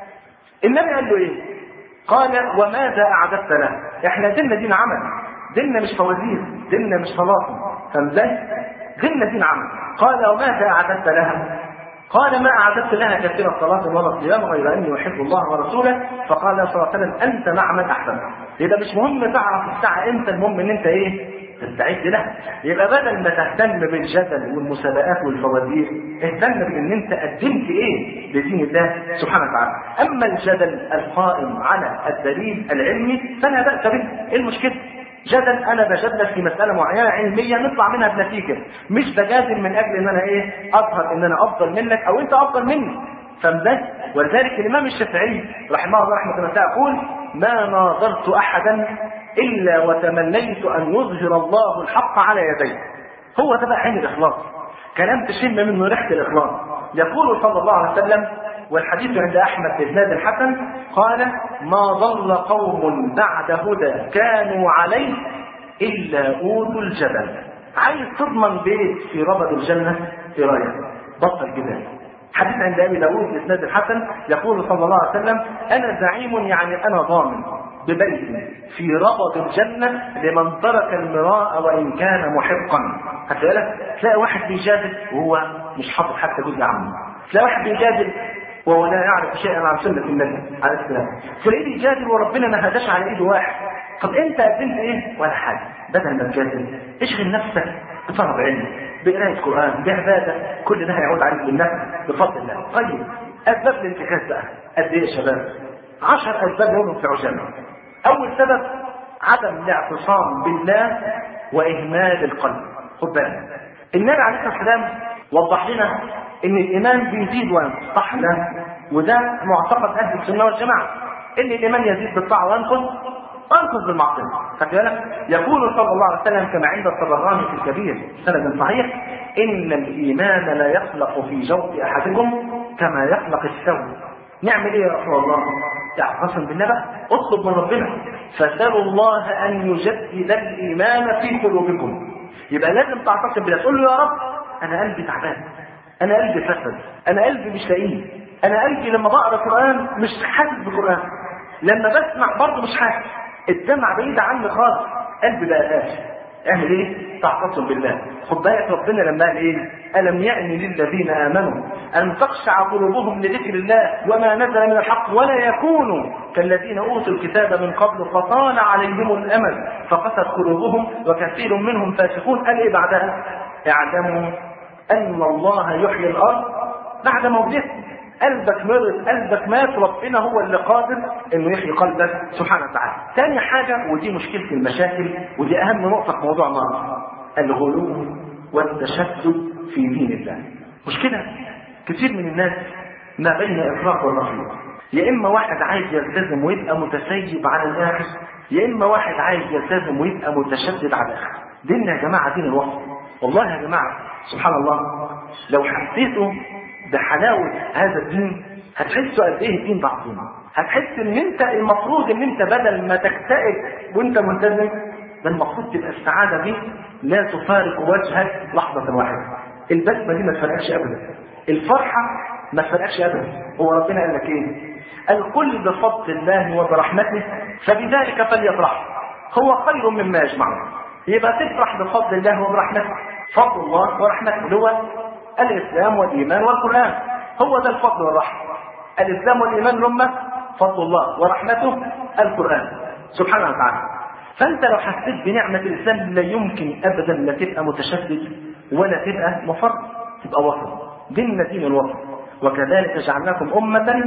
النبي قال له ايه؟ قال وماذا اعددت له؟ احنا ديننا دين عمل، ديننا مش فوازير، ديننا مش طلاق. فاهم ازاي؟ ديننا دين عمل. قال وماذا اعددت لها؟ قال ما أعددت لها كثير الصلاة ولا الصيام غير أني أحب الله ورسوله. فقال صلى الله عليه وسلم أنت مع من أحسن. يبقى مش مهم تعرف الساعة أنت، المهم إن أنت إيه؟ تستعد لها. يبقى بدل ما تهتم بالجدل والمسابقات والفوازير اهتم بإن أنت قدمت إيه لدين الله سبحانه وتعالى. أما الجدل القائم على الدليل العلمي فلا بأس به. إيه المشكلة؟ جدل انا بجادل في مساله معينه علميه نطلع منها بنتيجه، مش بجادل من اجل ان انا ايه اظهر ان انا افضل منك او انت افضل مني. فمزاج. ولذلك الامام الشافعي رحمه الله رحمه الله يقول ما ناظرت احدا الا وتمنيت ان يظهر الله الحق على يديه. هو ده بقى عين الاخلاص، كلام تشم منه ريحه الاخلاص. يقول صلى الله عليه وسلم والحديث عند احمد بإسناد الحسن قال ما ضل قوم بعد هدى كانوا عليه الا اوتوا الجبل. عايز تضمن بيت في ربض الجنه في رايه بطل جبال. حديث عند ابي داود بإسناد الحسن يقول صلى الله عليه وسلم انا زعيم يعني انا ضامن ببيت في ربض الجنه لمن ترك المراء وان كان محقا. هتلاقي تلاقي واحد بيجادل وهو مش حاطط حتى جزء عنه، تلاقي واحد بيجادل وهو لا يعرف شيئا عن سنة النبي عليه السلام، تلاقيه بيجادل وربنا ما هداش على ايده واحد. طب انت قدمت ايه؟ ولا حاجه. بدل ما تجادل اشغل نفسك بطلب علم، بقراءة قرآن، بعبادة، كل ده هيعود عليك بالنفع بفضل الله. طيب اسباب الانتكاس بقى قد ايه يا شباب؟ عشر اسباب يوم في عجاله. اول سبب عدم الاعتصام بالله واهمال القلب. خد بالك النبي عليه الصلاه والسلام وضح لنا ان الايمان بيزيد وينقص، صح؟ لا، وده معتقد اهل السنه والجماعه ان الايمان يزيد بالطاعه وينقص وينقص بالمعصيه. خد بالك يقول صلى الله عليه وسلم كما عند الطبراني في الكبير سند صحيح ان الايمان لا يخلق في جوف احدكم كما يخلق الثوب. نعمل ايه يا رسول الله؟ اعتصم بالله بقى، اطلب من ربنا فسالوا الله ان يجدد الايمان في قلوبكم. يبقى لازم تعتصم بالله، تقول له يا رب انا قلبي تعبان، انا قلبي فسد، انا قلبي مش لاقيه، انا قلبي لما بقرا قران مش حاسس بقران، لما بسمع برضه مش حاسس، الدمع بعيد عني خالص، قلبي بقى قاسي. اعمل ايه؟ تعتصم بالله. خد بالك ربنا لما قال ايه؟ الم يأن للذين امنوا ان تخشع قلوبهم لذكر الله وما نزل من الحق ولا يكونوا كالذين اوتوا الكتاب من قبل فطال عليهم الامل فقست قلوبهم وكثير منهم فاسقون. قال ايه بعدها؟ اعلموا ان الله يحيي الارض بعد موتها. قلبك مرض، قلبك مات، ربنا هو اللي قادر انه يحيي قلبك سبحانه وتعالى. ثاني حاجه ودي مشكله المشاكل ودي اهم نقطه في موضوع النهارده، الغلو والتشدد في دين الله. مشكله كثير من الناس ما بين افراط والتفريط. يا اما واحد عايز يلتزم ويبقى متسيب على الاخر، يا اما واحد عايز يلتزم ويبقى متشدد على الاخر. ديننا يا جماعه دين الوسط. والله يا جماعه سبحان الله لو حسيتوا بحلاوه هذا الدين هتحسوا قد ايه الدين ده عظيم. هتحس ان انت المفروض ان انت بدل ما تكتئب وانت ملتزم، ده المفروض تبقى السعاده دي لا تفارق وجهك لحظه واحده. البسمه دي ما تفرقش ابدا، الفرحه ما تفرقش ابدا. هو ربنا قال لك ايه؟ قال قل بفضل الله وبرحمته فبذلك فليفرح هو خير مما يجمعون. يبقى تفرح بفضل الله وبرحمته. فضل الله ورحمته اللي هو الإسلام والإيمان والقرآن. هو ده الفضل والرحمة. الإسلام والإيمان لما فضل الله ورحمته القرآن سبحانه وتعالى. فأنت لو حسيت بنعمة الإسلام لا يمكن أبدا لا تبقى متشدد ولا تبقى مفرط، تبقى وسط. ديننا دين الوسط، وكذلك جعلناكم أمة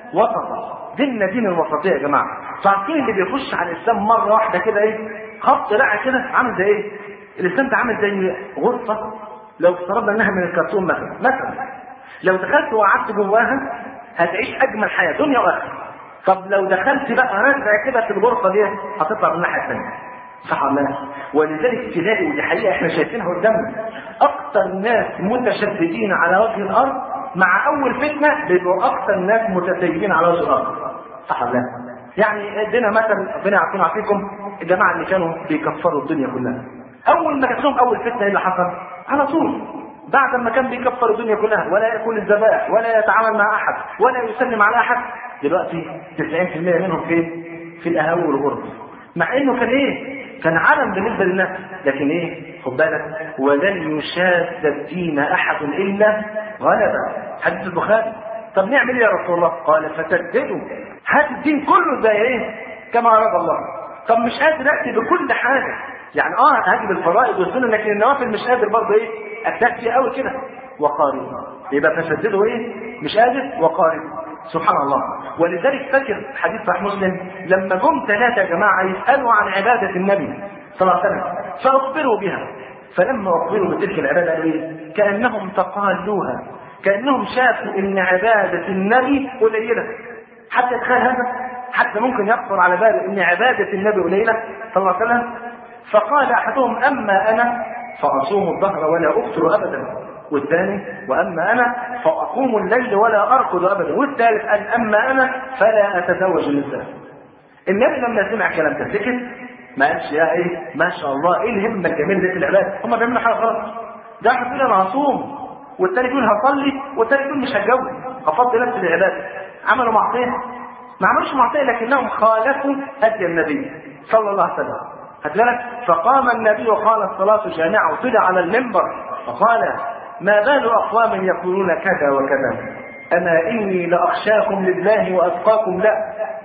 وسطا. ديننا دين الوسطية يا جماعة. فعارفين اللي بيخش على الإسلام مرة واحدة كده إيه خط رائع كده عامل زي إيه؟ الإسلام ده عامل زي غرفة لو افترضنا إنها من الكرتون مثلا مثلا لو دخلت وقعدت جواها هتعيش أجمل حياة دنيا وآخرة. طب لو دخلت بقى رزع كده في الغرفة دي هتطلع من الناحية الثانية. صح ولا لا؟ ولذلك تلاقي ودي حقيقة احنا شايفينها قدامنا أكثر ناس متشددين على وجه الأرض مع أول فتنة بيبقوا أكثر ناس متسيبين على وجه الأرض. صح ولا لا؟ يعني ادينا مثلا ربنا يعطينا فيكم الجماعة اللي كانوا بيكفروا الدنيا كلها. أول ما جات لهم أول فتنة ايه اللي حصل؟ على طول بعد ما كان بيكفر الدنيا كلها ولا يأكل الذبائح ولا يتعامل مع أحد ولا يسلم على أحد، دلوقتي تسعين بالمئة منهم في في القهاوي والغرب، مع انه كان ايه؟ كان علم بالنسبه للناس، لكن ايه؟ خد بالك ولن يشاد الدين احد الا غلبه. حديث البخاري. طب نعمل ايه يا رسول الله؟ قال فسددوا، هات الدين كله زي ايه؟ كما اراد الله. طب مش قادر اتي بكل حاجه، يعني اه هاجي بالفرائض والسنن لكن النوافل مش قادر برضه ايه؟ اجتهد فيها قوي كده. وقارن، يبقى فسددوا ايه؟ مش قادر وقارن. سبحان الله. ولذلك فاكر حديث صحيح مسلم لما جم ثلاثة يا جماعة يسألوا عن عبادة النبي صلى الله عليه وسلم فأخبروا بها، فلما أخبروا بتلك العبادة قالوا إيه؟ كأنهم تقالوها، كأنهم شافوا إن عبادة النبي قليلة. حتى يتخيل هذا؟ حتى ممكن يخطر على باله إن عبادة النبي قليلة صلى الله عليه وسلم. فقال أحدهم أما أنا فأصوم الظهر ولا أفطر أبدا، والثاني وأما أنا فأقوم الليل ولا أرقد أبدا، والثالث قال أما أنا فلا أتزوج النساء. النبي لما سمع كلام ده سكت، ما قالش يا إيه ما شاء الله إيه الهمة الجميلة دي في العبادة، هم بيعملوا حاجة غلط. ده واحد يقول أنا هصوم، والثاني يقول هصلي، والثالث يقول مش هتجوز، هفضي نفسي العبادة. عملوا معصية؟ ما عملوش معصية لكنهم خالفوا هدي النبي صلى الله عليه وسلم. هتلاقي فقام النبي وقال الصلاة جامعة وطلع على المنبر فقال ما بال أقوام يقولون كذا وكذا، أما إني لأخشاكم لله وأتقاكم لا،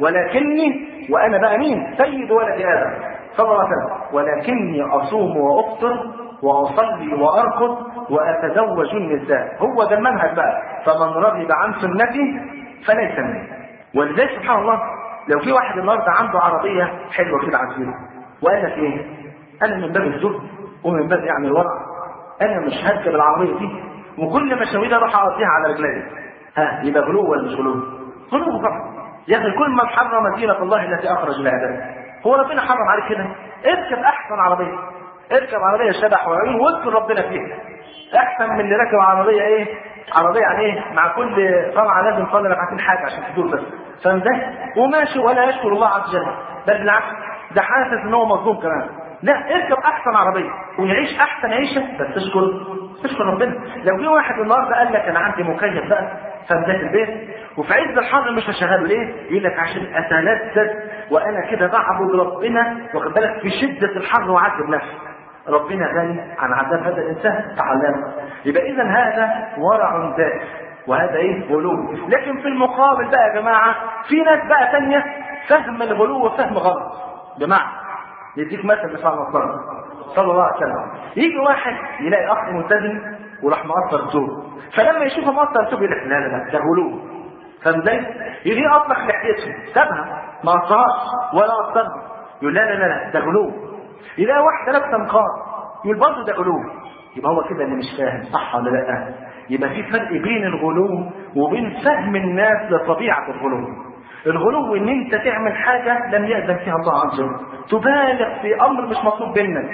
ولكني وأنا بقى مين؟ سيد ولد آدم صلى الله عليه وسلم، ولكني أصوم وأفطر وأصلي وأرقد وأتزوج النساء. هو ده المنهج بقى، فمن رغب عن سنتي فليس مني. ولذلك سبحان الله لو في واحد النهارده عنده عربية حلوة كده عزيزة وقال لك إيه؟ أنا من باب الزهد ومن باب يعني الورع أنا مش هركب العربية دي وكل مشاوير اروح اقضيها على رجلي. ها يبقى غلو ولا مش غلو؟ غلو طبعا. يا اخي كل من حرم دينة الله التي اخرج العباد. هو ربنا حرم عليك كده؟ اركب احسن عربية، اركب عربية شبح وعيون واذكر ربنا فيها. احسن من اللي راكب عربية ايه؟ عربية يعني ايه؟ مع كل طلعة لازم تصلي ركعتين حاجة عشان تدور بس. فاهم ده؟ وماشي ولا يشكر الله عز وجل، بل بالعكس ده حاسس ان هو مظلوم كمان. لا اركب احسن عربيه ويعيش احسن عيشه بس تشكر تشكر ربنا. لو جه واحد النهارده قال لك انا عندي مكيف بقى فمدات البيت وفي عز الحر مش هشغله ليه؟ يقول لك عشان اتلذذ وانا كده بعبد ربنا واخد بالك في شده الحر واعذب نفسي. ربنا غني عن عذاب هذا الانسان تعلم. يبقى اذا هذا ورع ذات وهذا ايه؟ غلو. لكن في المقابل بقى يا جماعه في ناس بقى ثانيه فهم الغلو وفهم غلط. جماعه يديك مثل بتاع النصارى صلى الله عليه وسلم، يجي واحد يلاقي اخ ملتزم وراح مقصر ثوب، فلما يشوفه مقصر ثوب يقول لك لا لا لا ده غلو. فاهم ازاي؟ يجي اطلق لحيته سابها ما قصرهاش ولا قصرها يقول لا لا لا ده غلو. يلاقي واحده لابسه نقاب يقول برضه ده غلو. يبقى هو كده اللي مش فاهم صح ولا لا؟ يبقى في فرق بين الغلو وبين فهم الناس لطبيعه الغلو. الغلو ان انت تعمل حاجة لم يأذن فيها الله عز وجل، تبالغ في امر مش مطلوب منك،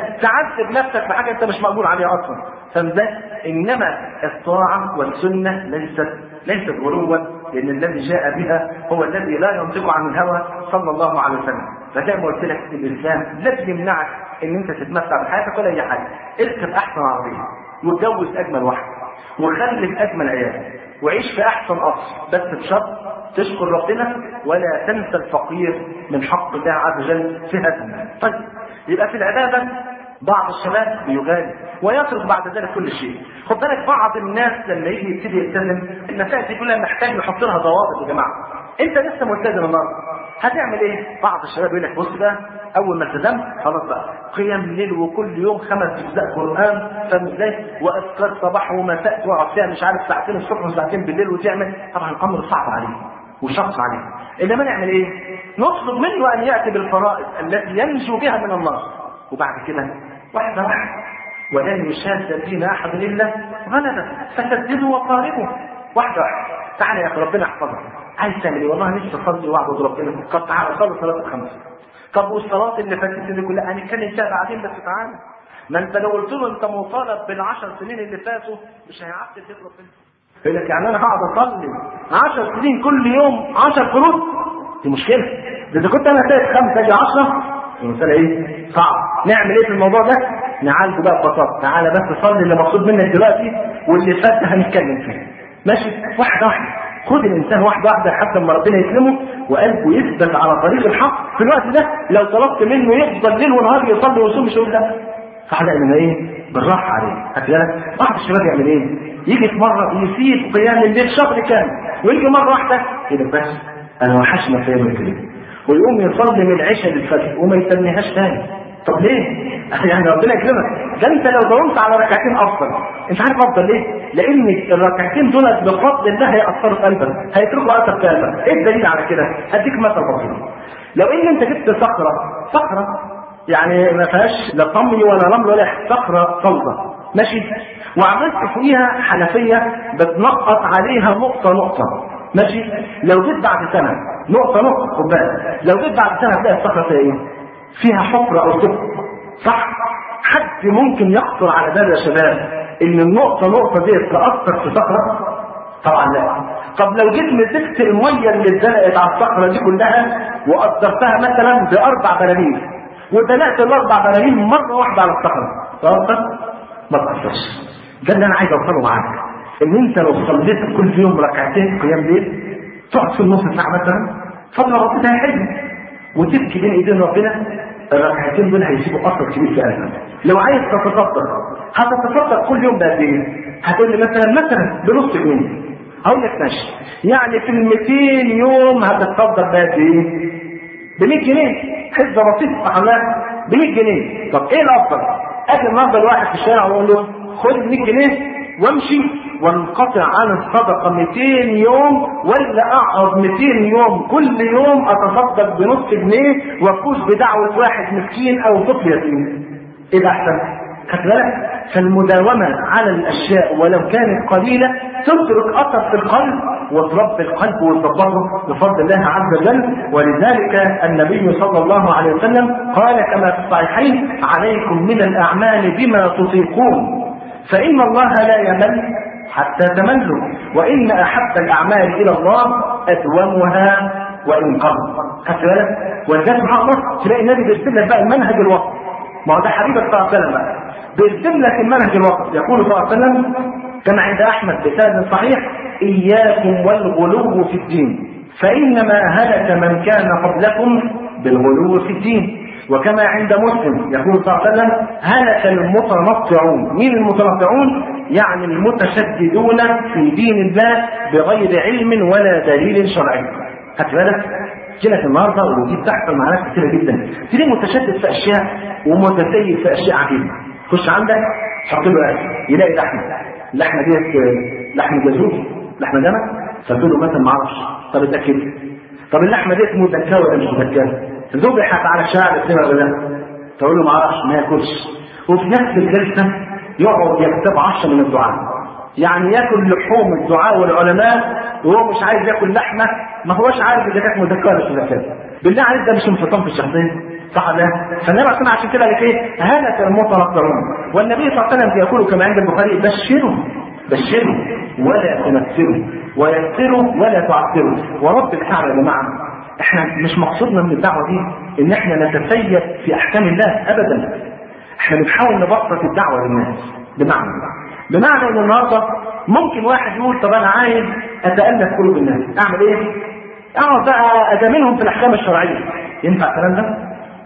تعذب نفسك بحاجة انت مش مقبول عليها اصلا. فده انما الطاعة والسنة ليست ليست غلوا، لان الذي جاء بها هو الذي لا ينطق عن الهوى صلى الله عليه وسلم. فزي ما قلت لك الاسلام لا يمنعك ان انت تتمتع بحياتك ولا اي حاجة. اركب احسن عربية واتجوز اجمل واحد وخلف اجمل عيال وعيش في احسن قصر، بس بشرط تشكر ربنا ولا تنسى الفقير من حق الله عز وجل في هذا. طيب يبقى في العبادة بعض الشباب بيغالي ويترك بعد ذلك كل شيء. خد بالك بعض الناس لما يجي يبتدي يلتزم المسائل دي كلها محتاج يحط لها ضوابط. يا جماعه انت لسه ملتزم النهارده هتعمل ايه؟ بعض الشباب يقول لك بص بقى اول ما التزمت خلاص بقى قيام ليل وكل يوم خمس اجزاء قران، فاهم ازاي؟ واذكار صباح ومساء تقعد فيها مش عارف ساعتين الصبح وساعتين بالليل وتعمل. طبعا الامر صعب عليه وشق عليه. انما نعمل ايه؟ نطلب منه ان ياتي بالفرائض التي ينجو بها من النار، وبعد كده واحده واحده ولا يشاد دين احد الا غلبه فسددوا وقاربوا واحده واحده. تعالى يا اخي ربنا يحفظك، عايز تعمل ايه؟ والله نفسي اصلي واعبد ربنا. طب تعالى صلي صلاه الخمسه. طب والصلاه اللي فاتت دي كلها هنتكلم فيها بعدين، بس تعالى. ما انت لو قلت له انت مطالب بالعشر سنين اللي فاتوا مش هيعدل فيك ربنا. يقول لك يعني انا هقعد اصلي عشر سنين كل يوم عشر فروض؟ دي مشكله. ده اذا كنت انا سايب خمسه اجي عشره المساله ايه؟ صعب. نعمل ايه في الموضوع ده؟ نعالجه بقى ببساطه. تعالى بس صلي اللي مطلوب منك دلوقتي واللي فات ده هنتكلم فيه. ماشي؟ واحده واحده. خد الانسان واحده واحده حتى لما ربنا يكرمه وقلبه يثبت على طريق الحق. في الوقت ده لو طلبت منه يفضل ليل ونهار يصلي ويصوم مش هيقول لا. فحاجه من ايه؟ بالراحه عليه. خدت بالك؟ بعض الشباب يعمل ايه؟ يجي في مره يسيب قيام الليل شهر كامل ويجي مره واحده كده بس انا وحشنا قيام الليل، ويقوم يصلي من العشاء للفجر وما يستنيهاش تاني. طب ليه؟ يعني ربنا يكرمك، ده انت لو داومت على ركعتين افضل. انت عارف افضل ليه؟ لان الركعتين دول بفضل الله هيأثروا في قلبك، هيتركوا اثر في قلبك. ايه الدليل على كده؟ هديك مثل بسيط. لو ان انت جبت صخره صخره يعني ما فيهاش لا طمي ولا رمل ولا صخره صلبه، ماشي؟ وعملت فيها حنفيه بتنقط عليها نقطه نقطه، ماشي؟ لو جيت بعد سنه نقطه نقطه خد بالك، لو جيت بعد سنه هتلاقي الصخره فيها ايه؟ فيها حفره او ثقب، صح؟ حد ممكن يخطر على بال يا شباب ان النقطه نقطه دي تاثر في صخره؟ طبعا لا. طب لو جيت مسكت الميه اللي اتزنقت على الصخره دي كلها وقدرتها مثلا باربع بلالين ودلقت الاربع بلالين مره واحده على الصخره، تاثر؟ ما تاثرش. ده اللي انا عايز اوصله معاك، ان انت لو صليت كل يوم ركعتين قيام ليل تقعد في النص ساعه مثلا فضل ربنا هيحل وتبكي بين ايدين ربنا، الركعتين دول هيسيبوا اثر كبير في قلبك. لو عايز تتصدق هتتصدق كل يوم بقد ايه؟ هتقول لي مثلا مثلا بنص جنيه. هقول لك ماشي، يعني في ال مئتين يوم هتتصدق بقد ايه؟ ب مئة جنيه. حسبه بسيطه صح ب مئة جنيه. طب ايه الافضل؟ اجي النهارده الواحد في الشارع واقول له خد مئة جنيه وامشي وانقطع عن الصدقه مئتين يوم، ولا اقعد مئتين يوم كل يوم اتصدق بنص جنيه وافوز بدعوه واحد مسكين او طفل يتيم؟ ايه ده احسن؟ خد بالك؟ فالمداومه على الاشياء ولو كانت قليله تترك اثر في القلب وتربي القلب وتظبطه بفضل الله عز وجل. ولذلك النبي صلى الله عليه وسلم قال كما في الصحيحين عليكم من الاعمال بما تطيقون فإن الله لا يمل حتى تملوا وإن أحب الأعمال إلى الله أدومها وإن قل. خدت بالك؟ ولذلك سبحان الله تلاقي النبي بيرسم لك بقى المنهج الوسط. ما هو ده حبيبك صلى الله عليه وسلم بقى بيرسم لك المنهج الوسط. يقول صلى الله عليه وسلم كما عند أحمد بسند صحيح إياكم والغلو في الدين فإنما هلك من كان قبلكم بالغلو في الدين. وكما عند مسلم يقول صلى الله عليه وسلم هلك المتنطعون. مين المتنطعون؟ يعني المتشددون في دين الله بغير علم ولا دليل شرعي. خدت بالك؟ كده النهارده ودي بتحصل مع ناس كتير جدا، تلاقيه متشدد في اشياء ومتسيب في اشياء عجيبه. خش عندك حط له اكل يلاقي لحمه، اللحمه ديت لحم جزور لحمه جمل، فتقول له مثلا ما اعرفش. طب اتاكد، طب اللحمه ديت مدكه ولا مش مدكه؟ ذبحت على الشارع الاثنين ولا لا؟ تقول له ما اعرفش ما ياكلش. وفي نفس الجلسه يقعد يكتب عشرة من الدعاء، يعني ياكل لحوم الدعاء والعلماء وهو مش عايز ياكل لحمه، ما هوش عارف اذا كانت مذكره ولا مش مذكره. بالله عليك ده مش انفصام في الشخصيه، صح ولا لا؟ فالنبي عليه عشان كده قال لك ايه؟ هلك المتنطعون. والنبي صلى الله عليه وسلم يقول كما عند البخاري بشروا بشروا ولا تنفروا ويسروا ولا تعسروا. ورب الكعبه يا جماعه احنا مش مقصودنا من الدعوه دي ان احنا نتسيب في احكام الله ابدا. احنا بنحاول نبسط الدعوه للناس. بمعنى بمعنى ان النهارده ممكن واحد يقول طب انا عايز اتالف قلوب الناس، اعمل ايه؟ اقعد بقى ادامنهم في الاحكام الشرعيه. ينفع الكلام ده؟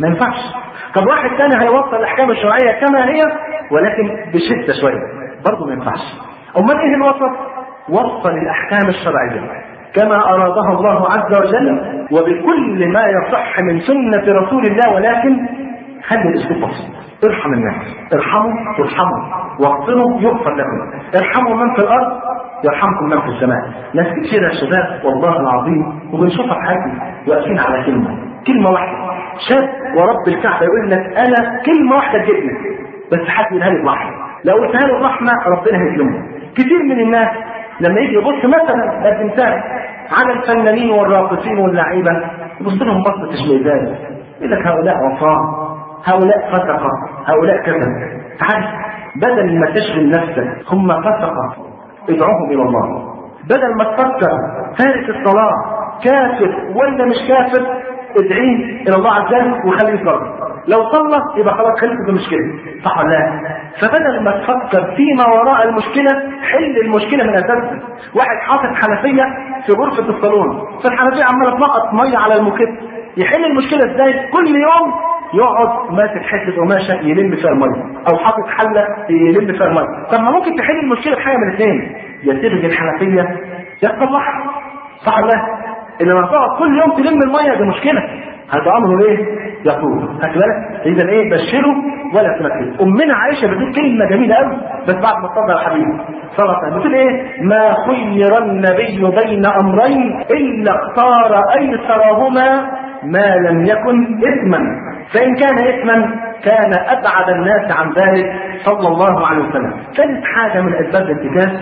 ما ينفعش. طب واحد تاني هيوصل الاحكام الشرعيه كما هي ولكن بشده شويه، برضه ما ينفعش. امال ايه الوسط؟ وصل الاحكام الشرعيه كما ارادها الله عز وجل وبكل ما يصح من سنه رسول الله، ولكن خلي الاسلوب بسيط. ارحم الناس، ارحموا ترحموا، واغفروا يغفر لكم، ارحموا من في الارض يرحمكم من في السماء. ناس كتير يا شباب والله العظيم وبنشوفها في حياتنا واقفين على كلمه كلمه واحده، شاب ورب الكعبه يقول لك انا كلمه واحده تجيبني، بس حد يقولها لي برحمه، لو قلتها له برحمه ربنا هيكرمه. كتير من الناس لما يجي يبص مثلا الانسان على الفنانين والراقصين واللعيبه يبص لهم بصه اشمئزاز، يقول لك هؤلاء عصاه، هؤلاء فسقه، هؤلاء كذا. تعال بدل ما تشغل نفسك هم فسقه ادعوهم الى الله، بدل ما تفكر تارك الصلاه كافر ولا مش كافر ادعيه الى الله عز وجل وخليه يصلي، لو صلى يبقى خلاص خلصت المشكله، صح ولا لا؟ فبدل ما تفكر فيما وراء المشكله حل المشكله من اساسها. واحد حاطط حنفيه في غرفه الصالون، فالحنفيه عماله تنقط ميه على الموكب، يحل المشكله ازاي؟ كل يوم يقعد ماسك حته قماشه يلم فيها الميه، او حاطط حله يلم فيها الميه. طب ما ممكن تحل المشكله بحاجه من الاثنين، يا تلغي الحنفيه يا تصلحها، صح ولا لا؟ انما تقعد كل يوم تلم الميه دي مشكله، هذا امره ايه؟ يطول. خدت بالك؟ اذا ايه؟ بشره ولا تنكره. امنا عائشه بتقول كلمه جميله قوي بس بعد ما اتفضل يا حبيبي صلى الله عليه وسلم، بتقول ايه؟ ما خير النبي بين امرين الا اختار ايسرهما ما لم يكن اثما، فان كان اثما كان ابعد الناس عن ذلك صلى الله عليه وسلم. ثالث حاجه من اسباب الانتكاس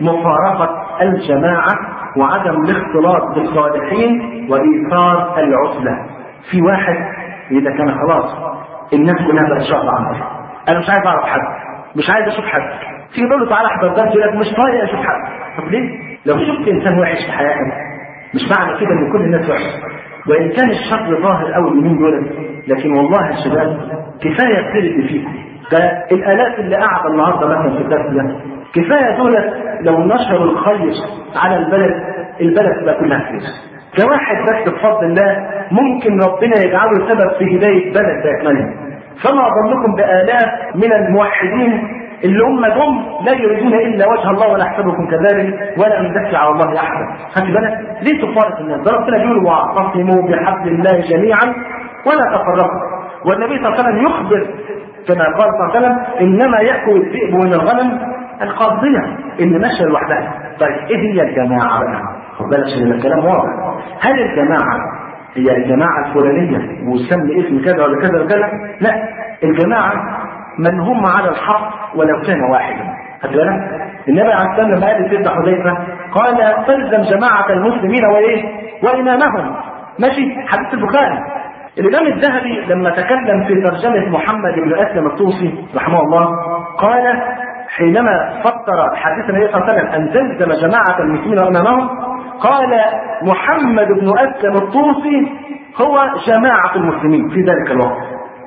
مفارقه الجماعه وعدم الاختلاط بالصالحين وايثار العزله. في واحد اذا كان خلاص الناس كلها بقت شاطره عنه، انا مش عايز اعرف حد، مش عايز اشوف حد، تيجي تقول له تعالى احضر درس يقول لك مش طايق اشوف حد. طب ليه؟ لو شفت انسان وحش في حياتك مش معنى كده ان كل الناس وحشه، وان كان الشر ظاهر قوي اليومين دول، لكن والله يا شباب كفايه الخير اللي فيكم. ده الالاف اللي قاعده النهارده مثلا في الدرس ده كفايه دول لو نشروا الخير على البلد البلد تبقى كلها خير. كواحد بس بفضل الله ممكن ربنا يجعله سبب في هدايه بلد باكملها. فما ظنكم بالاف من الموحدين اللي هم جم لا يريدون الا وجه الله ولا يحسبكم كذلك ولا نزكي على الله احدا. خدت بالك؟ ليه تفارق الناس؟ ده ربنا بيقول واعتصموا بحبل الله جميعا ولا تفرقوا. والنبي صلى الله عليه وسلم يخبر كما قال صلى الله عليه وسلم انما ياكل الذئب من الغنم القاضيه اللي ماشيه لوحدها. طيب ايه هي الجماعه بقى؟ خد بالك عشان الكلام واضح. هل الجماعه هي الجماعه الفلانيه وسمي اسم كذا ولا كذا وكذا؟ لا، الجماعه من هم على الحق ولو كان واحدا. خد بالك؟ النبي عليه الصلاه والسلام لما قال لسيدنا حذيفه قال تلزم جماعه المسلمين وايه؟ وامامهم. ماشي؟ حديث البخاري. الامام الذهبي لما تكلم في ترجمه محمد بن اسلم الطوسي رحمه الله قال حينما فسر حديث النبي صلى الله عليه وسلم ان تلزم جماعه المسلمين وامامهم قال محمد بن اسلم الطوسي هو جماعه المسلمين في ذلك الوقت.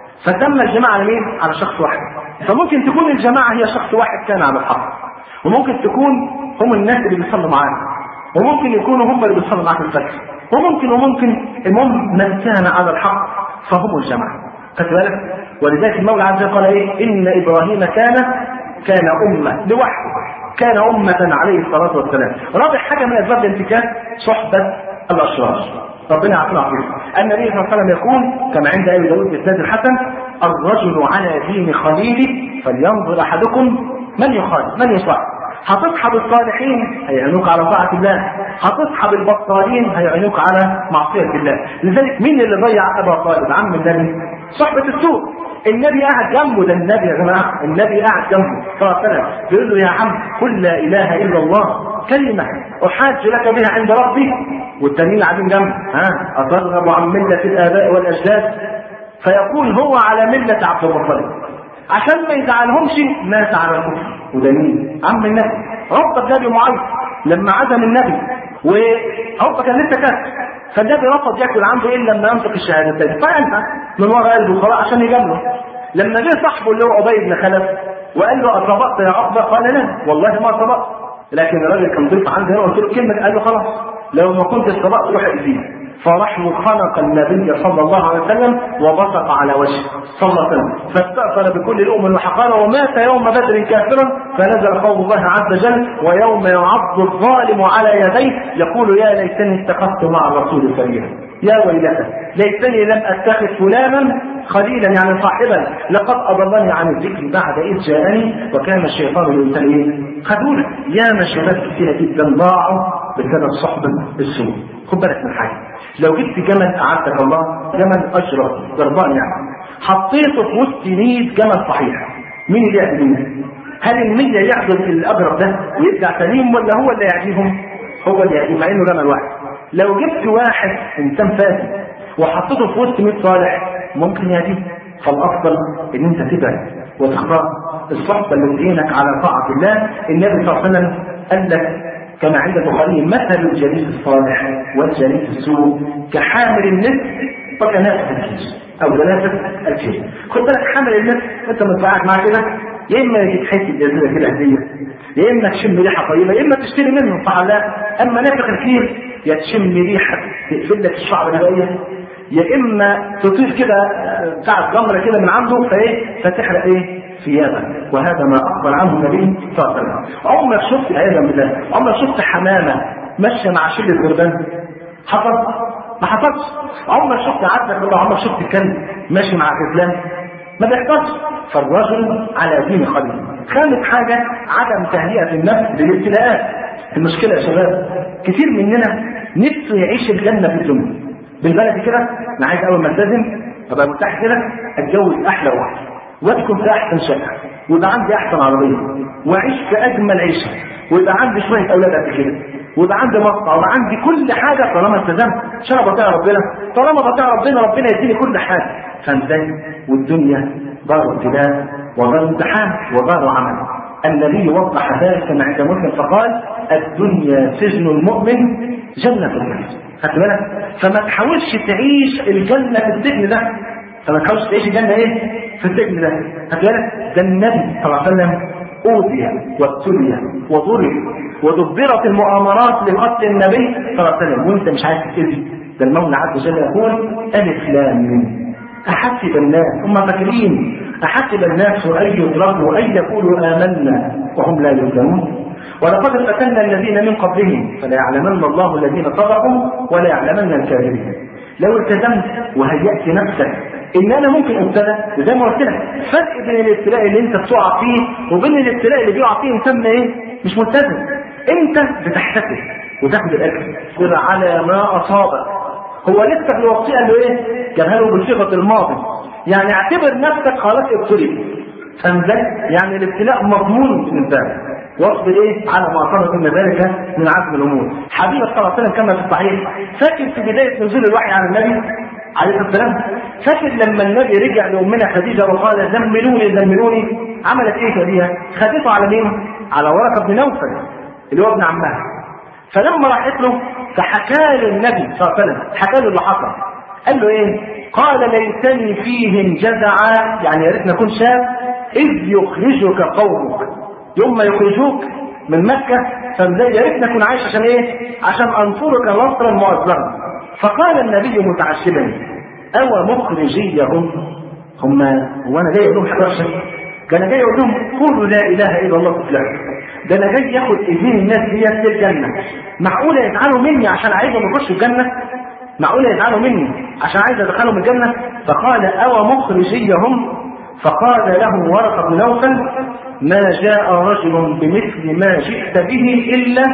فتم الجماعه على مين؟ على شخص واحد. فممكن تكون الجماعه هي شخص واحد كان على الحق، وممكن تكون هم الناس اللي بيصلوا معانا، وممكن يكونوا هم اللي بيصلوا معاك الفجر، وممكن وممكن المهم من كان على الحق فهم الجماعه. خدت بالك؟ ولذلك المولى عز وجل قال ايه؟ ان ابراهيم كان كان امه لوحده، كان امه عليه الصلاه والسلام. رابع حاجه من اسباب الانتكاس صحبه الاشرار. ربنا يعطينا عافيه. النبي صلى الله عليه وسلم يقول كما عند ابي داود بإسناد الحسن الرجل على دين خليله فلينظر احدكم من يخالف من يصاحب. هتصحب الصالحين هيعينوك على طاعه الله، هتصحب البطالين هيعينوك على معصيه الله. لذلك مين اللي ضيع ابا طالب عم النبي؟ صحبه السوء. النبي قاعد جنبه، ده النبي يا جماعه، النبي قاعد جنبه صلى الله عليه وسلم بيقول له يا عم قل لا اله الا الله كلمه احاج لك بها عند ربي، والتانيين قاعدين جنبه ها اترغب عن مله الاباء والاجداد؟ فيقول هو على مله عبد المطلب عشان ما يزعلهمش مات على الكفر. وده مين؟ عم النبي ربط النبي معاذ لما عزم النبي وهو كان لسه كافر، فالنبي رفض ياكل عنده الا لما ينطق الشهادتين، فانت من ورا قلبه خلاص عشان يجامله. لما جه صاحبه اللي هو ابي بن خلف وقال له اطبقت يا عقبه؟ قال لا والله ما طبقت، لكن الراجل كان ضيف عندي هنا وقلت له كلمه قال له خلاص لو ما كنت سبقت روح ايديه. فراح خنق النبي صلى الله عليه وسلم وبصق على وجهه صلى الله عليه وسلم، فاستأثر بكل الأمم وحقار، ومات يوم بدر كافرا. فنزل قول الله عز وجل: ويوم يعض الظالم على يديه يقول يا ليتني اتخذت مع الرسول سبيلا. يا ويلتى ليتني لم اتخذ فلانا خليلا، يعني صاحبا، لقد اضلني عن الذكر بعد اذ جاءني وكان الشيطان للانسان خذولا. يا ما شباب كثيره جدا ضاعوا بسبب صحبه السوء. خد بالك من حاجه، لو جبت جمل اعزك الله، جمل اجرى ضربان يعني، حطيته في وسط مية جمل صحيح، مين اللي يعديه؟ هل المية يعدل الاجرب ده ويرجع سليم، ولا هو اللي يعديهم؟ هو اللي يعديه، مع انه جمل واحد. لو جبت واحد انسان فاسد وحطيته في وسط مية صالح ممكن يعديه. فالافضل ان انت تبعد وتختار الصحبه اللي تعينك على طاعه الله. النبي صلى الله عليه وسلم قال لك كما عند البخاري: مثل الجليس الصالح والجليس السوء كحامل النسك وكنافه الكيس، او كنافه الكيس. خد بالك، حامل النسك انت ما قاعد معاه كده، يا اما يتحس بجزيره كده هديه، يا اما تشم ريحه طيبه، يا اما تشتري منه، صح لا؟ اما نافخ الكيس يا تشم ريحه تقفل لك الشعب الهوائيه، يا اما تطير كده بتاع جمره كده من عنده فايه فتحرق ايه ثيابك. وهذا ما اخبر عنه النبي صلى الله عليه وسلم. عمرك شفت عياذا بالله، عمرك شفت حمامه ماشيه مع شله غربان؟ حصل؟ ما حصلش. عمرك شفت عبدك الله، عمرك شفت كلب ماشي مع غزلان؟ ما بيحصلش. فالرجل على دين خليل. خامس حاجه عدم تهيئه النفس للابتلاءات. المشكله يا شباب كتير مننا نفسه يعيش الجنه في الدنيا بالبلد كده. انا عايز اول ما التزم ابقى مرتاح كده، اتجوز احلى واحده واسكن في احسن شقه ويبقى عندي احسن عربيه واعيش في اجمل عيشه ويبقى عندي شويه اولاد قد كده ويبقى عندي مصنع ويبقى عندي كل حاجه طالما التزمت. عشان انا بطيع ربنا، طالما بطيع ربنا ربنا يديني كل حاجه. فازاي؟ والدنيا دار ابتلاء ودار امتحان ودار عمل. النبي وضح ذلك عند مسلم فقال: الدنيا سجن المؤمن جنة الكافر. خدت بالك؟ فما تحاولش تعيش الجنة في السجن ده، فما تحاولش تعيش الجنة ايه؟ في السجن ده. خدت بالك؟ ده النبي صلى الله عليه وسلم أوذي وابتلي وضرب ودبرت المؤامرات لقتل النبي صلى الله عليه وسلم وانت مش عايز تأذي. ده المولى عز وجل يقول: ألف لام ميم أحسب الناس، هم فاكرين أحسب الناس أن يتركوا أن يقولوا آمنا وهم لا يفتنون ولقد فتنا الذين من قبلهم فليعلمن الله الذين صدقوا ولا يعلمن الكاذبين. لو التزمت وهيأت نفسك ان انا ممكن ابتلى، زي ما قلت لك فرق بين الابتلاء اللي انت بتقع فيه وبين الابتلاء اللي بيقع فيه انسان ايه مش ملتزم. انت بتحتفل وتاخد الاجر على ما اصابك. هو لسه في الوصيه قال له ايه؟ جابها له بصيغه الماضي، يعني اعتبر نفسك خلاص ابتليت. فانزل يعني الابتلاء مضمون بالنسبه لك، واصبر ايه على ما اصابك من ذلك من عزم الامور. حبيبي صلى الله عليه وسلم كما في الصحيح، فاكر في بدايه نزول الوحي على النبي عليه الصلاه والسلام، فاكر لما النبي رجع لامنا خديجه وقال زملوني زملوني، عملت ايه خديجه؟ خدته على مين؟ على ورقه بن نوفل اللي هو ابن عمها. فلما راحت له فحكى له النبي صلى الله عليه وسلم، حكى له اللي حصل. قال له ايه؟ قال ليتني فيهم جزعا، يعني يا ريت نكون شاب اذ يخرجك قومك، يوم ما يخرجوك من مكه فيا ريت نكون عايش عشان ايه؟ عشان انصرك نصرا مؤزرا. فقال النبي متعجبا: او مخرجيهم هم وانا جاي اقول لهم حاجه وحشه؟ ده انا جاي اقول لهم قولوا لا اله الا الله تفلحوا. ده انا جاي ياخد ايدين الناس ديت للجنه. معقوله يزعلوا مني عشان عايزهم يخشوا الجنه؟ معقوله يزعلوا مني عشان عايز ادخلهم الجنه؟ فقال: او مخرجيهم. فقال له ورقه بن نوفل: ما جاء رجل بمثل ما جئت به الا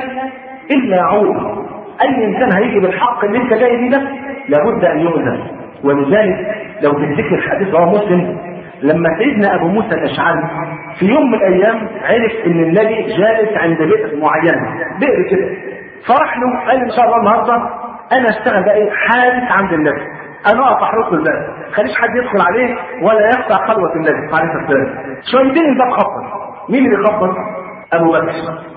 الا عود. اي انسان هيجي بالحق اللي انت جاي بيه ده لابد ان يؤذى. ولذلك لو تفتكر حديث رواه مسلم لما سيدنا ابو موسى الاشعري في يوم من الايام عرف ان النبي جالس عند بئر معينه، بئر كده، فرح له قال ان شاء الله النهارده انا اشتغل بقى ايه حارس عند النبي، انا اقف احرس الباب، خليش حد يدخل عليه ولا يقطع خلوه النبي عليه الصلاه والسلام. شويتين الباب خبط. مين اللي بيخبط؟ ابو بكر.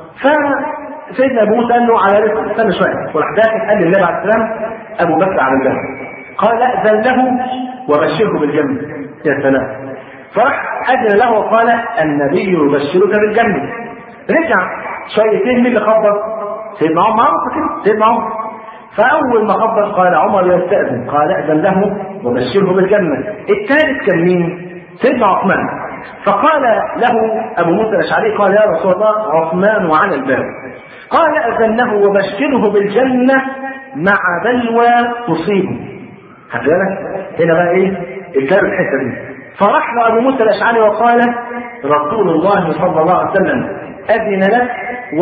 فسيدنا ابو موسى قال له على رزق استنى شويه، وراح داخل قال للنبي عليه السلام: ابو بكر على الباب. قال: اذن له وبشره بالجنه. يا سلام. فراح اذن له وقال: النبي يبشرك بالجنه. رجع شويتين، مين اللي خبط؟ سيدنا عمر. كده سيدنا عمر فأول ما خبر قال عمر يستأذن، قال أذن له وبشره بالجنة. الثالث كان مين؟ سيدنا عثمان. فقال له أبو موسى الأشعري قال يا رسول الله عثمان وعلى الباب. قال أذن له وبشره بالجنة مع بلوى تصيبه. خد بالك هنا بقى إيه الكلام الحتة دي. فراح له أبو موسى الأشعري وقال رسول الله صلى الله عليه وسلم أذن لك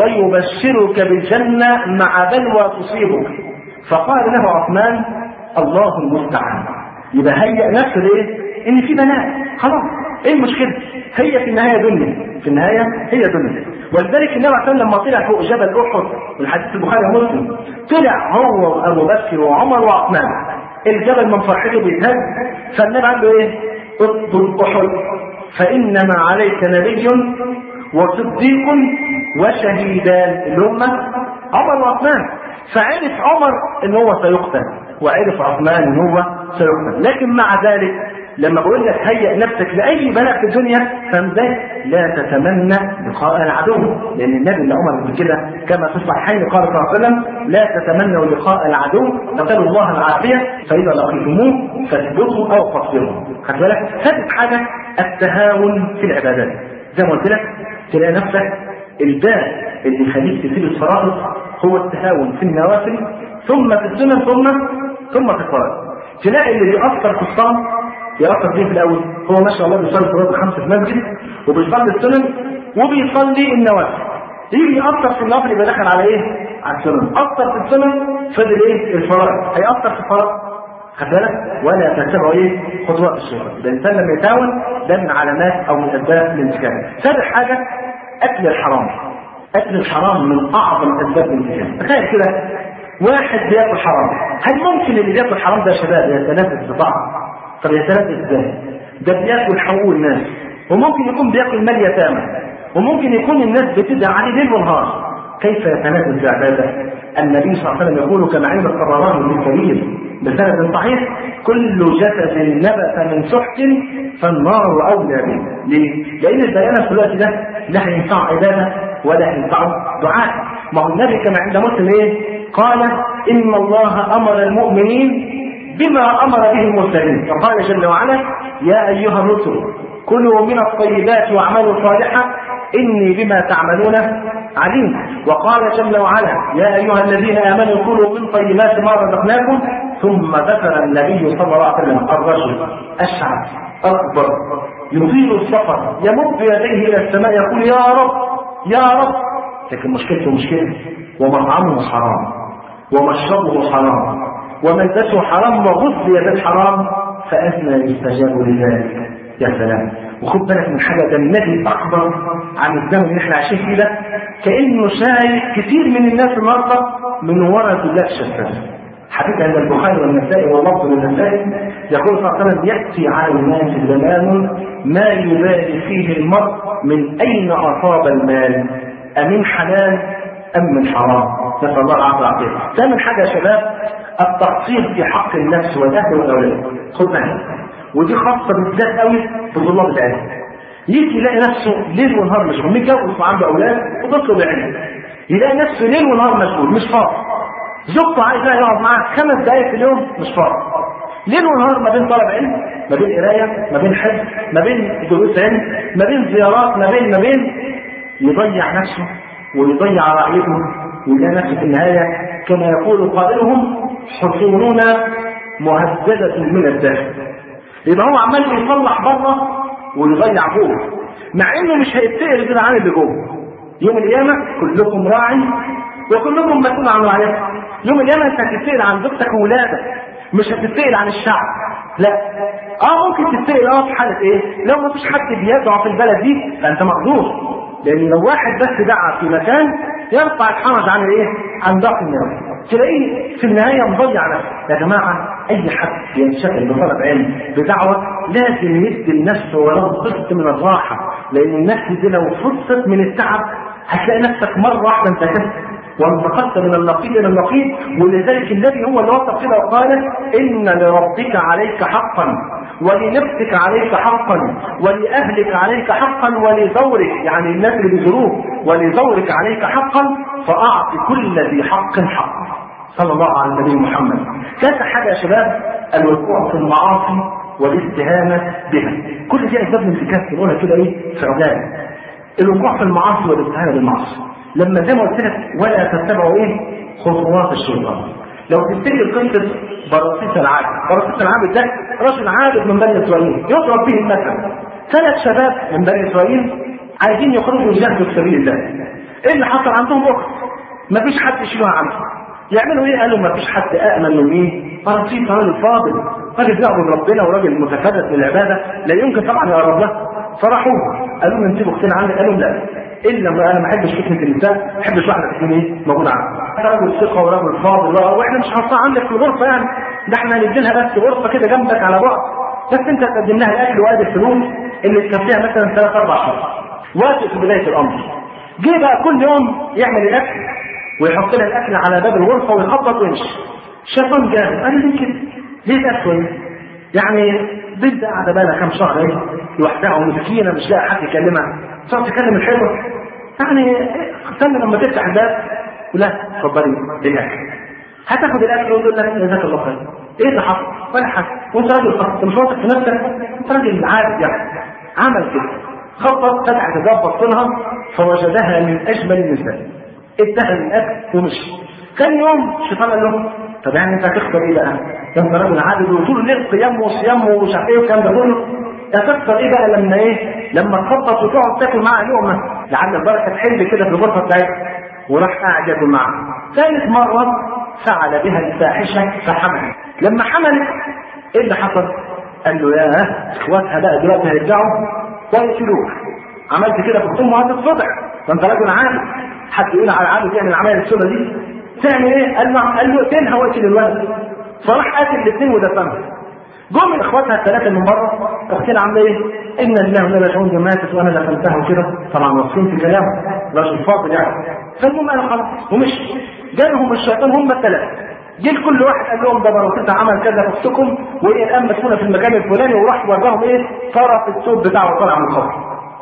ويبشرك بالجنة مع بلوى تصيبك. فقال له عثمان الله المستعان. يبقى هيئ نفسه ليه؟ إن في بلاء خلاص، إيه المشكلة؟ هي في النهاية دنيا، في النهاية هي دنيا. ولذلك النبي عليه الصلاة لما طلع فوق جبل أحد والحديث البخاري ومسلم، طلع هو وأبو بكر وعمر وعثمان، الجبل من فرحته بيتهز، فالنبي قال له إيه؟ اطلب أحد فإنما عليك نبي وصديق وشهيدان اللي هم عمر وعثمان. فعرف عمر ان هو سيقتل وعرف عثمان ان هو سيقتل، لكن مع ذلك لما بقول لك هيئ نفسك لاي بلاء في الدنيا فازاي لا تتمنى لقاء العدو، لان النبي اللي امر بكده كما في الصحيحين قال صلى الله عليه وسلم لا تتمنوا لقاء العدو فاسالوا الله العافيه فاذا لقيتموه فاثبتوا او قصروا. خد بالك ثالث حاجه التهاون في العبادات. زي ما قلت لك تلاقي نفسك الباب اللي يخليك تسيب الفرائض هو التهاون في النوافل ثم في السنن ثم ثم في الفرائض. تلاقي اللي بيأثر في الصلاة يأثر فيه في الأول هو ما شاء الله بيصلي صلاة الخمس في مسجد وبيصلي السنن وبيصلي النوافل، يجي يأثر في النوافل يبقى دخل على إيه؟ على السنن. أثر في السنن فضل إيه؟ الفرائض، هيأثر في الفرائض. خد بالك ولا تتبعوا إيه؟ خطوات الشيطان. الإنسان لما يتهاون ده من علامات أو من أسباب الانتكاس. ثالث حاجة أكل الحرام. أكل الحرام من أعظم أسباب الانتكاس. تخيل كده واحد بياكل حرام، هل ممكن اللي بياكل حرام ده يا شباب يتنافس ببعض؟ طب يتنافس ازاي؟ ده بياكل حقوق الناس، وممكن يكون بياكل مال يتامى، وممكن يكون الناس بتدعي عليه ليل ونهار. كيف يتنافس بعباده؟ النبي صلى الله عليه وسلم يقول كما عند الطبراني الكبير بسند صحيح كل جسد نبت من سحت فالنار اولى به. ليه؟ لان البيان في الوقت ده لا هينفع عباده ولا هينفع دعاء. ما هو النبي كما عند مسلم ايه؟ قال ان الله امر المؤمنين بما امر به المرسلين، فقال جل وعلا يا ايها الرسل كلوا من الطيبات واعملوا صالحا اني بما تعملون عليم. وقال جل وعلا يا ايها الذين امنوا كلوا من طيبات ما رزقناكم. ثم ذكر النبي صلى الله عليه وسلم الرجل اشعث اكبر يطيل السفر يمد يديه الى السماء يقول يا رب يا رب، لكن مشكلته مشكله ومطعمه حرام ومشربه حرام وملبسه حرام وغذي بالحرام فأثنى يستجاب لذلك. يا سلام. وخد بالك من حاجه، ده النبي اخبر عن الزمن اللي احنا عايشين فيه ده كانه شايف كثير من الناس النهارده من وراء زجاج شفاف. حديث عند البخاري والنسائي واللفظ للنسائي يقول صلى الله عليه وسلم ياتي على الناس زمان ما يبالي فيه المرء من اين اصاب المال امن حلال ام من حرام. نسال الله العافيه والعافيه. ثامن حاجه يا شباب التقصير في حق النفس والاهل والاولاد. خد بالك ودي خاصه بالذات قوي بطلاب العلم. يجي يلاقي نفسه ليل ونهار مشغول، متجوز وعنده اولاد وبيطلب علم، يلاقي نفسه ليل ونهار مشغول مش فاضي. زوجته عايزاه يقعد معاه خمس دقائق في اليوم مش فاضي. ليل ونهار ما بين طلب علم، ما بين قرايه، ما بين حفظ، ما بين دروس علم، ما بين زيارات، ما بين ما بين يضيع نفسه ويضيع رعيته ويلاقي نفسه في النهايه كما يقول قائلهم حصوننا مهدده من الداخل. يبقى هو عمال يصلح بره ويضيع جوه، مع انه مش هيتسال كده عن اللي جوه. يوم القيامه كلكم راع وكلكم مسؤول عن رعيته. يوم القيامه انت هتتسال عن زوجتك وولادك، مش هتتسال عن الشعب. لا اه ممكن تتسال اه في حاله ايه؟ لو ما فيش حد بيدعو في البلد دي فانت مقدور، لان لو واحد بس دعا في مكان يرفع الحرج عن ايه؟ عن باقي الناس. تلاقيه في النهايه مضيع نفسه. يا جماعه اي حد ينشغل بطلب علم بدعوه لازم يدي لنفسه ولو قسط من الراحه، لان النفس دي لو فرصت من التعب هتلاقي نفسك مره واحده انتكست وانتقلت من النقيض الى النقيض. ولذلك النبي هو اللي وصف كده وقال ان لربك عليك حقا ولنفسك عليك حقا ولأهلك عليك حقا ولزورك، يعني الناس اللي بيزوروك، ولزورك عليك حقا فأعط كل ذي حق حقه. صلى الله على النبي محمد. ثالث حاجه يا شباب الوقوع في المعاصي والاستهانه بها. كل دي اسباب الانتكاس بنقولها كده ايه في عجاله. الوقوع في المعاصي والاستهانه بالمعاصي، لما زي ما قلت لك ولا تتبعوا ايه خطوات الشيطان. لو تفتكر قصه برصيس العابد، برصيس العابد ده رجل عابد من بني اسرائيل يضرب به المثل. ثلاث شباب من بني اسرائيل عايزين يخرجوا يجاهدوا في سبيل الله. ايه اللي حصل؟ عندهم اخت مفيش حد يشيلها عنهم. يعملوا ايه؟ قالوا مفيش حد امن من مين؟ برصيس راجل فاضل، راجل بيعبد ربنا وراجل متفرد للعباده، لا يمكن طبعا يقرب له. فرحوه قالوا له نسيب اختنا عندك، قالوا لا الا ما انا ما احبش فتنه النساء، ما احبش واحده تكون ايه موجوده عندي. راجل ثقه وراجل فاضل واحنا مش هنحطها عندك في الغرفه يعني، ده احنا هندي لها بس غرفه كده جنبك على بعد، بس انت تقدم لها الاكل وادي الفلوس اللي تكفيها مثلا ثلاث اربع شهور. وافق في بدايه الامر. جه بقى كل يوم يعمل الاكل ويحط لها الاكل على باب الغرفه ويخبط ويمشي. الشيطان جاء قال لي كده ليه تاكل؟ يعني بنت قاعده بقى لها كام شهر ايه لوحدها ومسكينه مش لاقي حد يكلمها، تقعد تكلم الحلوه يعني استنى لما تفتح الباب ولا اتفضلي الاكل. هتاخد الاكل وتقول لك جزاك الله خير. ايه اللي حصل؟ ولا حاجه، وانت راجل خلاص مش واثق في نفسك، انت راجل عادي يعني. عمل كده خبط فتحت الباب بص لها فوجدها من اجمل النساء، ادها الاكل ومشي. ثاني يوم الشيطان قال له طب يعني انت هتخسر ايه بقى؟ انت راجل عابد وطول الليل قيام وصيام ومش عارف ايه والكلام ده كله، هتخسر ايه بقى لما ايه؟ لما تخبط وتقعد تاكل معاها لقمه لعل البركه تحل كده في الغرفه بتاعتها. وراح قاعد ياكل معاها. ثالث مره فعل بها الفاحشه فحملت. لما حملت ايه اللي حصل؟ قال له يا اخواتها بقى دلوقتي هيرجعوا ويقتلوك. عملت كده في الام وهتتفضح، فانت راجل عابد، حد يقول على عابد يعمل العمليه السوداء دي تعمل ايه؟ قال له قال له اقتلها واقتل الولد. فراح قاتل الاثنين ودفنهم. جم اخواتها الثلاثه من بره اختنا عامله ايه؟ ان الله ولا راجعون دي ماتت وانا دفنتها وكده، طبعا واثقين في كلامه راجل فاضل يعني. فالمهم قالوا خلاص ومشي. جالهم الشيطان هم الثلاثه، جه كل واحد قال لهم ده بركتها عمل كذا في اختكم وايه الان مسكونه في المكان الفلاني، وراح وراهم ايه؟ طرف الثوب بتاعه طالع من القبر.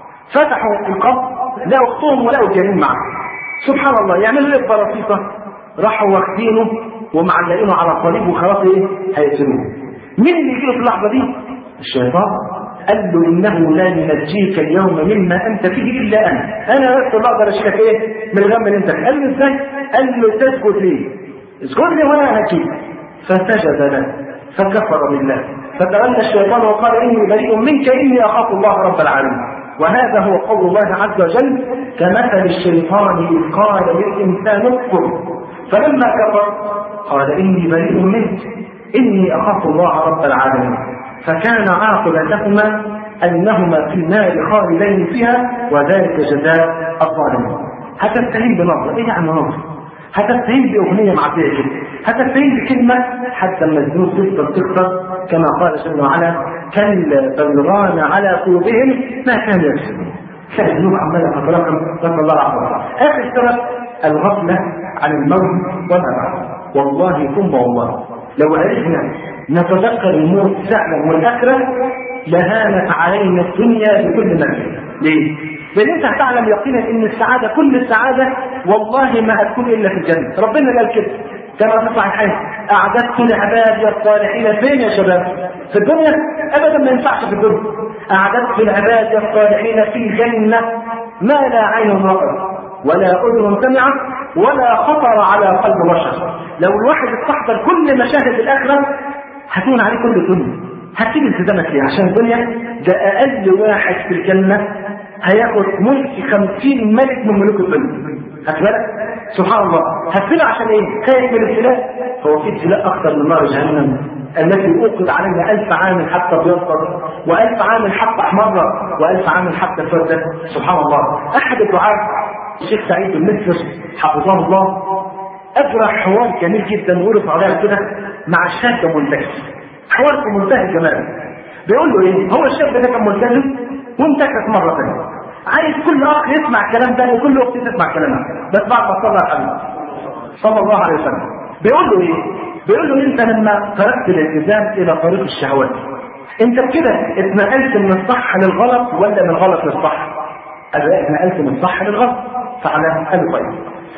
فتحوا القبر لقوا اختهم ولقوا الجنين معاه. سبحان الله، يعملوا ايه ببرصيصه؟ راحوا واخدينه ومعلقينه على الصليب وخلاص ايه؟ هيقتلوه. مين اللي يجيله في اللحظه دي؟ الشيطان. قال له انه لا ينجيك اليوم مما انت فيه الا انا، انا بس اللي اقدر اشيلك ايه؟ من الغم اللي انت فيه. قال له ازاي؟ قال له تسجد لي، اسجد لي وانا هجيك. فسجد له فكفر بالله، فتولى الشيطان وقال اني بريء منك اني اخاف الله رب العالمين. وهذا هو قول الله عز وجل كمثل الشيطان اذ قال للانسان اكفر فلما كفر قال اني بريء منك اني اخاف الله رب العالمين. فكان عاقبتهما انهما في النار خالدين فيها وذلك جزاء الظالمين. هتستهين بنظره، ايه يعني نظره؟ هتستهين باغنيه معديه كده، هتستهين بكلمه حتى لما الذنوب تفضل تكثر كما قال جل وعلا كلا بل ران على قلوبهم ما كانوا يكسبون. كانت الذنوب عماله تتراكم نسال الله العافيه. اخر سبب الغفله عن الموت وما بعد. والله ثم والله لو عرفنا نتذكر الموت فعلا والاخره لهانت علينا الدنيا بكل مكان. ليه؟ لان انت هتعلم يقينا ان السعاده كل السعاده والله ما هتكون الا في الجنه. ربنا قال كده كما في الصحيحين اعددت لعبادي الصالحين فين يا شباب؟ في الدنيا؟ ابدا ما ينفعش في الدنيا. اعددت لعبادي الصالحين في الجنه ما لا عين رأت ولا اذن سمعت ولا خطر على قلب بشر. لو الواحد استحضر كل مشاهد الاخره هتكون عليه كل الدنيا. هتسيب التزامك ليه؟ عشان الدنيا ده اقل واحد في الجنه هياخد ملك خمسين ملك من ملوك الدنيا. خد بالك؟ سبحان الله. هتسيبه عشان ايه؟ خايف من الابتلاء؟ هو في ابتلاء اكثر من نار جهنم التي اوقد علينا ألف عام حتى ابيضت وألف عام حتى احمر وألف عام حتى اسود. سبحان الله. احد الدعاة الشيخ سعيد المصري حفظه الله اجرى حوار جميل جدا ورفع عليه كده مع شاب منتكس. حوار في منتهى الجمال. بيقول له ايه؟ هو الشاب ده كان ملتزم وانتكس مره ثانيه. عايز كل اخ يسمع الكلام ده وكل اخت تسمع كلامها بس بعد ما صلى عليه صلى الله عليه وسلم. بيقول له ايه؟ بيقول له انت لما تركت الالتزام الى طريق الشهوات انت كده اتنقلت من الصح للغلط ولا من الغلط للصح؟ قال له اتنقلت من الصح للغلط. فعلا قال له طيب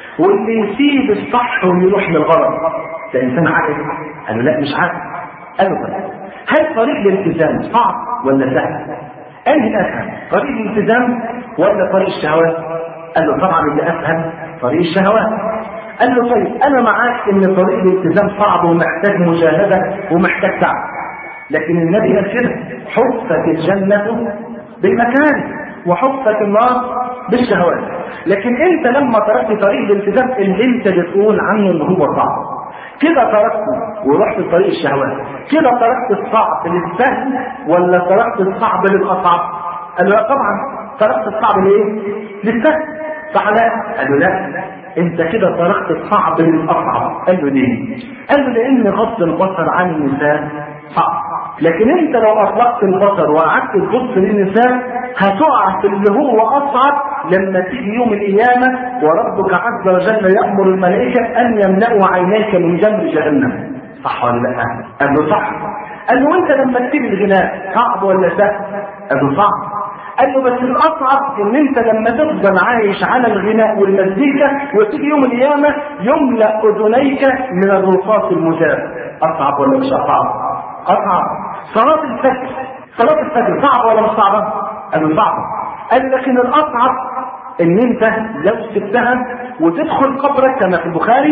واللي يسيب الصح ويروح للغلط ده انسان عاقل؟ قال له لا مش عاقل. قال له طيب هل طريق الالتزام صعب ولا سهل؟ انهي الاسهل؟ طريق الالتزام ولا طريق الشهوات؟ قال له طبعا اللي اسهل طريق الشهوات. قال له طيب انا معاك ان طريق الالتزام صعب ومحتاج مجاهده ومحتاج تعب، لكن النبي قال كده حفت الجنه بالمكان وحفت النار بالشهوات. لكن انت لما تركت طريق الالتزام اللي انت بتقول عنه ان هو صعب كده تركته ورحت لطريق الشهوات، كده تركت الصعب للسهل ولا تركت الصعب للاصعب؟ قال له لا طبعا تركت الصعب لايه؟ للسهل. صح لا؟ قال له لا انت كده تركت الصعب للاصعب. قال له ليه؟ قال له لان غض البصر عن النساء صعب، لكن انت لو اطلقت البصر وقعدت تبص للنساء هتقع في اللي هو اصعب لما تيجي يوم القيامه وربك عز وجل يامر الملائكه ان يملأوا عينيك من جمر جهنم. صح ولا لا؟ قال له صح. قال له وانت لما تسيب الغناء صعب ولا سهل؟ قال له صعب. قال له بس الاصعب ان انت لما تفضل عايش على الغناء والمزيكا وتيجي يوم القيامه يملأ اذنيك من الرصاص المذاب. اصعب ولا مش اصعب؟ اصعب. صلاه الفجر صلاه الفجر صعبه ولا مش صعبه؟ قال له صعبه. قال لكن الاصعب ان انت لو سبتها وتدخل قبرك كما في البخاري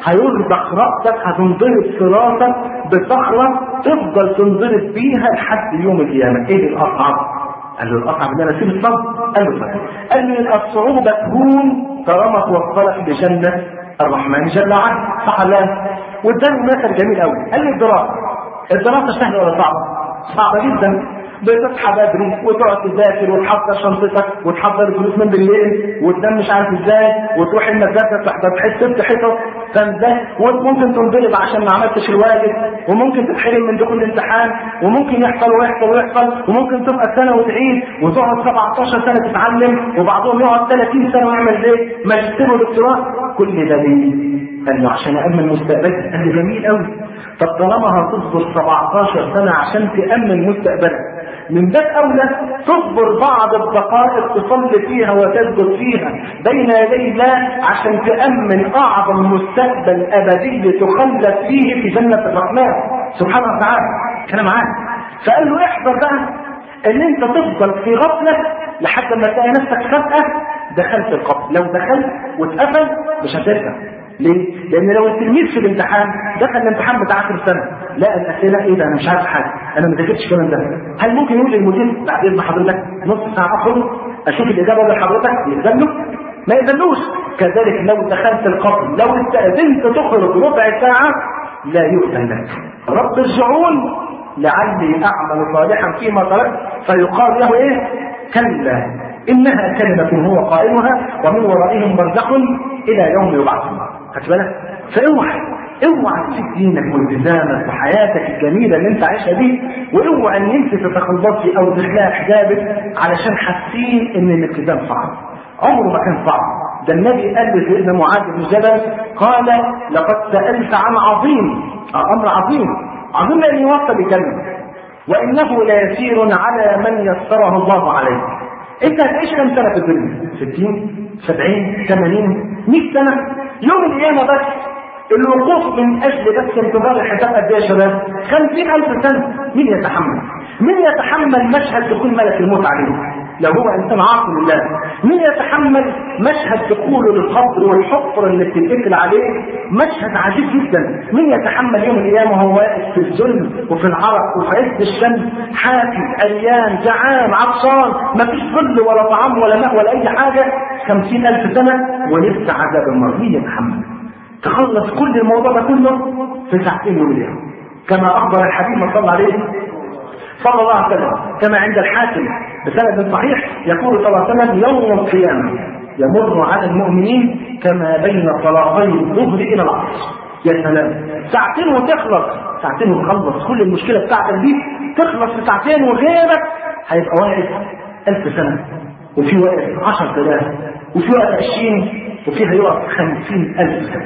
هيرضخ راسك، هتنضرب في راسك بصخره تفضل تنضرب بيها لحد يوم القيامه. ايه الاصعب؟ قال له الاصعب ان انا اسيب الصبر. قال له صحيح. قال له الصعوبه تكون طالما توصلك لجنه الرحمن جل وعلا. صح ولا لا؟ واداني مثل جميل قوي. قال لي الدراسه الدراسه سهله ولا صعبه؟ صعبه جدا. بتصحى بدري وتقعد تذاكر وتحضر شنطتك وتحضر الفلوس من بالليل وتنام مش عارف ازاي وتروح المدرسه تحضر تحس ست حصص فاهم ازاي، وممكن تنضرب عشان ما عملتش الواجب، وممكن تتحرم من دخول الامتحان، وممكن يحصل ويحصل ويحصل، وممكن تبقى سنه وتعيد وتقعد سبعتاشر سنه تتعلم، وبعضهم يقعد ثلاثين سنه ويعمل ايه؟ ماجستير ودكتوراه. كل ده ليه؟ قال له عشان أأمن مستقبلك. قال له جميل قوي. طب طالما هتصبر سبعتاشر سنة عشان تأمن مستقبلك من باب أولى تصبر بعض الدقائق تصلي فيها وتسجد فيها بين يدي الله عشان تأمن أعظم مستقبل أبدي تخلد فيه في جنة الرحمن سبحانه وتعالى. كان معاه. فقال له احذر بقى ان انت تفضل في غفلة لحد ما تلاقي نفسك فجأة دخلت القبر. لو دخلت واتقفل مش هترجع. ليه؟ لأن لو التلميذ في الامتحان دخل الامتحان بتاع آخر سنة لقى الأسئلة إيه ده أنا مش عارف حاجة، أنا ما ذاكرتش الكلام ده، هل ممكن يقول للمدير بعد إذن حضرتك نص ساعة أخرج أشوف الإجابة لحضرتك؟ يأذن له؟ ما يأذنوش. كذلك لو دخلت القبر لو استأذنت تخرج ربع ساعة لا يؤذن لك. رب ارجعون لعلي أعمل صالحا فيما تركت فيقال له إيه؟ كلا إنها كلمة هو قائلها ومن ورائهم برزخ إلى يوم يبعثون. خدت بالك؟ فاوعى اوعى تسيب دينك والتزامك وحياتك الجميله اللي انت عايشها دي، واوعى ان انت تتخلصي او تخلع حجابك علشان حاسين ان الالتزام صعب. عمره ما كان صعب. ده النبي قال لسيدنا معاذ بن جبل قال لقد سألت عن عظيم، امر عظيم عظيم لان يوصل الجنه، وانه ليسير على من يسره الله عليه. انت هتعيش كم سنه في الدنيا؟ ستين سبعين ثمانين مئة سنه. يوم القيامه بس الوقوف من اجل بس انتظار الحساب قد ايه يا شباب؟ خمسين الف سنه. مين يتحمل؟ مين يتحمل مشهد دخول ملك الموت عليه لو هو انسان عاصي لله؟ مين يتحمل مشهد دخوله للقبر والحفره اللي بتتقفل عليه؟ مشهد عجيب جدا. مين يتحمل يوم القيامه وهو واقف في الظل وفي العرق وفي عز الشمس حافي عريان جعان عطشان مفيش ظل ولا طعام ولا ماء ولا اي حاجه خمسين الف سنه ولسه عذاب النار؟ مين يتحمل؟ تخلص كل الموضوع ده كله في ساعتين يوم القيامه كما اخبر الحبيب صلى الله عليه صلى الله عليه وسلم كما عند الحاكم بسند صحيح يقول صلى الله عليه وسلم يوم القيامه يمر على المؤمنين كما بين صلاتي الظهر الى العصر. يا سلام، ساعتين وتخلص، ساعتين وتخلص كل المشكله بتاعتك دي تخلص في ساعتين، وغيرك هيبقى واقف ألف سنه وفي واقف عشر آلاف وفي واقف عشرين وفي هيقف خمسين ألف سنه.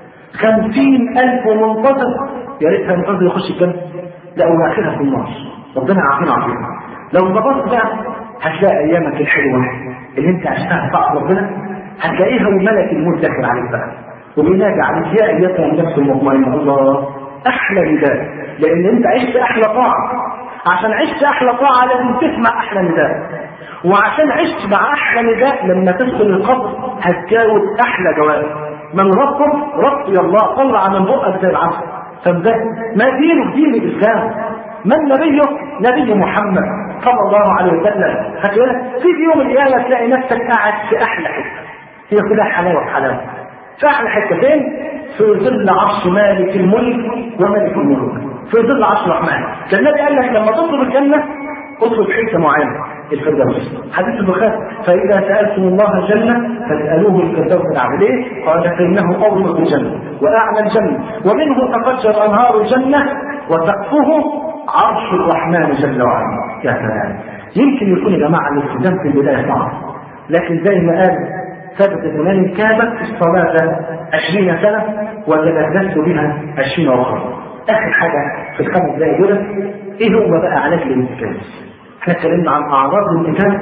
خمسين ألف ومنتظر يا ريتها منتظر يخش الجنه، لا واخرها في النار. ربنا يعافينا ويعافينا. لو ظبطت بقى هتلاقي ايامك الحلوه اللي انت عشتها في طاعه ربنا هتلاقيها وملك الموت داخل عليك بقى وبينادي عليك يا ايتها النفس المطمئنه. الله، احلى نداء، لان انت عشت احلى طاعه. عشان عشت احلى طاعه لازم تسمع احلى نداء، وعشان عشت مع احلى نداء لما تدخل القبر هتجاوب احلى جواب. من ربك؟ ربي الله، طلع من بقك زي العسل. فده ما دينك؟ دين الاسلام. من نبيك؟ نبي محمد صلى الله عليه وسلم. هتقول في يوم القيامه تلاقي نفسك قاعد في احلى حته، هي كلها حلاوه حلاوه. في احلى حته فين؟ في ظل عرش مالك الملك وملك الملوك، في ظل عرش الرحمن. كان النبي قال لك لما تطلب الجنه اطلب حته معينه، الفردوس. حديث البخاري: فاذا سالتم الله الجنه فاسالوه الفردوس الاعلى. ليه؟ قال فانه اوسط الجنه واعلى الجنه ومنه تفجر انهار الجنه وسقفه عرش الرحمن جل وعلا. يا سلام. يمكن يكون يا جماعه الالتزام في البدايه صعب، لكن زي ما قال ثبت الإمام كابت الصلاة عشرين سنة وتلذذت بها عشرين أخرى. آخر حاجة في الخمس دقايق دول إيه هو بقى علاج الانتكاس؟ إحنا اتكلمنا عن أعراض الانتكاس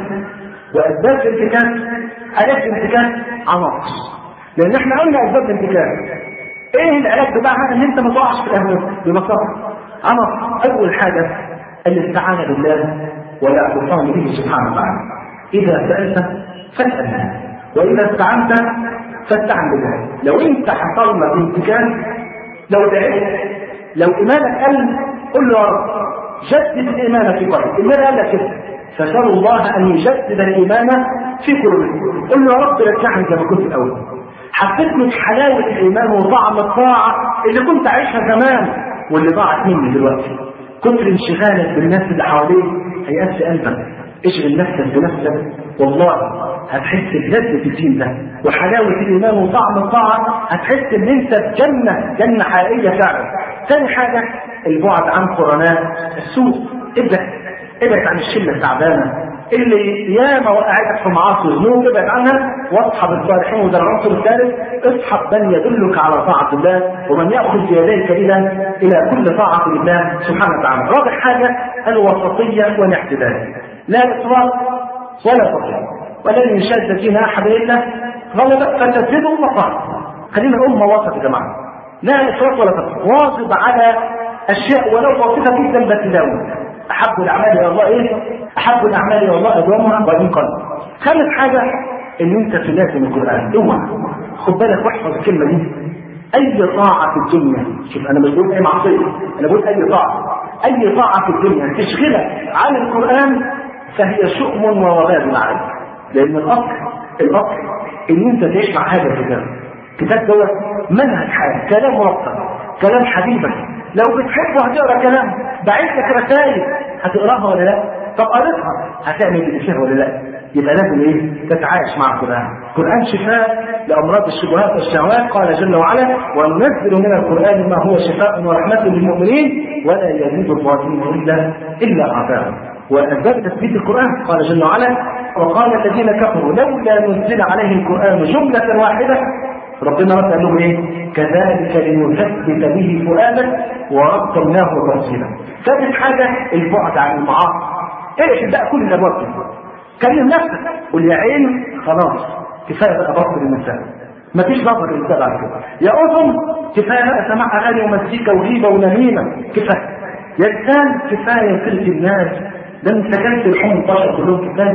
وأسباب الانتكاس. علاج الانتكاس عناصر، لأن إحنا قلنا أسباب الانتكاس. إيه العلاج بتاعها؟ إن أنت ما تقعش في الأهواء ببساطة. عناصر. أول حاجة الاستعانة بالله والاعتصام به سبحانه وتعالى. إذا سألت فاسأل، وإذا استعنت فاستعن بالله. لو أنت حصل لك انتكاس، لو دعيت، لو إيمانك قل، قل له يا رب جدد الإيمان في قلبك. النبي قال لك كده: فسألوا الله أن يجدد الإيمان في قلوبكم. قل له يا رب رجعني زي ما كنت الأول. حسيت من حلاوة الإيمان وطعم الطاعة اللي كنت عايشها زمان واللي ضاعت مني دلوقتي. كتر انشغالك بالناس اللي حواليك هيأسي قلبك. اشغل نفسك بنفسك، والله هتحس بلذة الدين ده وحلاوة الإيمان وطعم الطاعة. هتحس إن أنت في جنة، جنة حقيقية فعلا. ثاني حاجة البعد عن قرناء السوء. ابعد ابعد عن الشلة التعبانة اللي ياما وقعتك في معاصي وذنوب، ابعد عنها واصحب الصالحين. وده العنصر الثالث: اصحب من يدلك على طاعة الله ومن يأخذ بيديك إلى إلى كل طاعة لله سبحانه وتعالى. رابع حاجة الوسطية والاعتدال، لا إسراف ولا تفريط، ولن يشاد فينا أحد إلا غلبة فتزيدوا مقام. خلينا أمة وسط يا جماعة، لا إسراف ولا تفريط. واظب على أشياء ولو بسيطة جدا بس داوم. أحب الأعمال إلى الله إيه؟ أحب الأعمال إلى الله أدومها وإن قل. خامس حاجة إن أنت تلازم القرآن. اوعى خد بالك واحفظ الكلمة دي. أي طاعة في الدنيا، شوف أنا مش بقول أي معصية، أنا بقول أي طاعة، أي طاعة في الدنيا تشغلك عن القرآن فهي شؤم ووبال عليك. لأن الأصل الأصل إن أنت تعيش مع هذا الكتاب. الكتاب دوت منهج حياة، كلام مرتب، كلام حبيبك. لو بتحبه هتقرا كلام، بعت لك رسائل هتقراها ولا لا؟ طب قريتها هتعمل اللي فيها ولا لا؟ يبقى لازم ايه؟ تتعايش مع القرآن. القرآن شفاء لأمراض الشبهات والشهوات. قال جل وعلا: وننزل من القرآن ما هو شفاء ورحمة للمؤمنين ولا يزيد الظالمين إلا إلا عذابا. وأسباب تثبيت القرآن قال جل وعلا: وقال الذين كفروا لولا نزل عليه القرآن جملة واحدة. ربنا رد قال لهم ايه؟ كذلك لنثبت به فؤادك ورتلناه ترتيلا. ثالث حاجه البعد عن المعاصي. ايه بقى كل الابواب دي؟ كلم نفسك، قول يا عين خلاص كفايه بقى بطل النساء، مفيش نظر للنساء بعد كده. يا اذن كفايه بقى سماع اغاني ومزيكا وغيبه ونميمه، كفايه. يا لسان كفايه قله الناس، ده انت كلت الحمى البشر كلهم كفايه.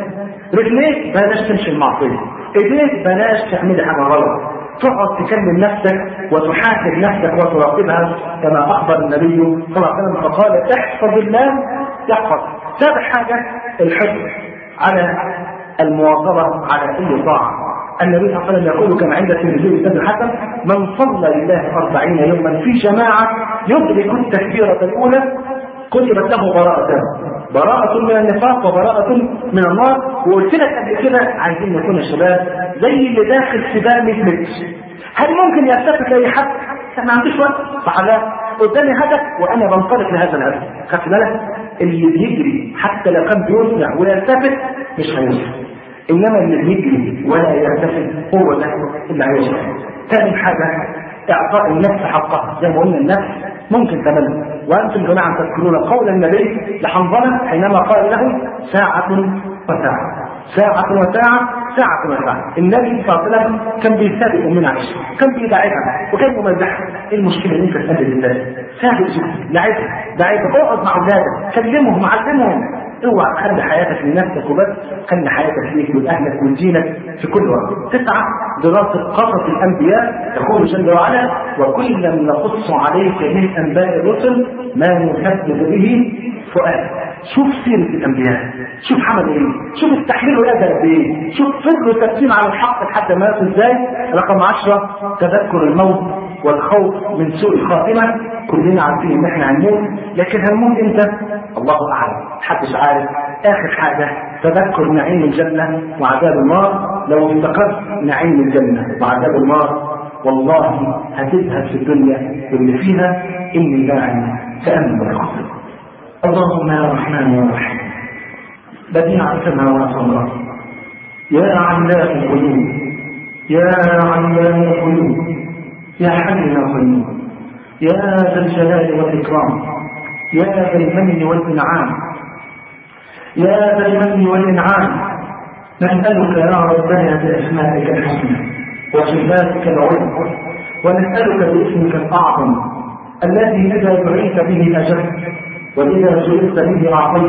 رجليك بلاش تمشي المعصيه، ايديك بلاش تعملي حاجه غلط. تقعد تكلم نفسك وتحاسب نفسك وتراقبها كما اخبر النبي صلى الله عليه وسلم فقال: احفظ الله يحفظ. سابع حاجه الحفظ على المواظبه على اي طاعه. النبي صلى الله عليه وسلم يقول كما عند الترمذي بن الحسن: من صلى لله أربعين يوما في جماعه يدرك التكبيره الاولى كتبت له براءة، براءة من النفاق وبراءة من النار. وقلت لك قبل كده عايزين نكون الشباب زي اللي داخل سباق مية متر. هل ممكن يلتفت لاي حد؟ ما عنديش وقت، صح لا؟ قدامي هدف وانا بنطلق لهذا الهدف. خدت بالك؟ اللي بيجري حتى لو كان بيسمع ويلتفت مش هيوصل، انما اللي بيجري ولا يلتفت هو ده اللي هيوصل. ثاني حاجه اعطاء النفس حقها. زي ما قلنا النفس ممكن تمل. وانتم جماعه تذكرون قول النبي لحنظله حينما قال له: ساعه وساعه. ساعة وساعة ساعة وساعة. النبي صلى الله عليه وسلم كان بيسابق أمنا عائشة، كان بيداعبها وكان يمزحها. إيه المشكلة إن أنت تقلد الله؟ سابق زوجتك، داعبها داعبها، اقعد مع أولادك، كلمهم علمهم. اوعى تخلي حياتك لنفسك وبس، خلي حياتك ليك ولأهلك ولدينك في كل وقت. تسعة دراسة قصص الأنبياء. يقول جل وعلا: وكلا نقص عليك من أنباء الرسل ما نثبت به فؤادك. شوف سيرة الأنبياء، شوف حمل ايه، شوف استحملوا الأذى قد ايه، شوف فضلوا ثابتين على الحق لحد ما ماتوا ازاي. رقم عشرة تذكر الموت والخوف من سوء الخاتمة. كلنا عارفين ان احنا هنموت، لكن هنموت امتى؟ الله اعلم، محدش عارف. اخر حاجة تذكر نعيم الجنة وعذاب النار. لو افتكرت نعيم الجنة وعذاب النار والله هتذهب في الدنيا واللي فيها. اني داعي فامن بالخطر. اللهم يا رحمن يا رحيم بديع السماوات والارض، يا علام القلوب، يا علام القلوب، يا حي يا قيوم، يا ذا الجلال والاكرام، يا ذا المن والانعام، يا ذا المن والانعام. نسالك يا ربنا باسمائك الحسنى وصفاتك العلى، ونسالك باسمك الاعظم الذي اذا دعيت به اجبت وإذا سئلت به أعطيت،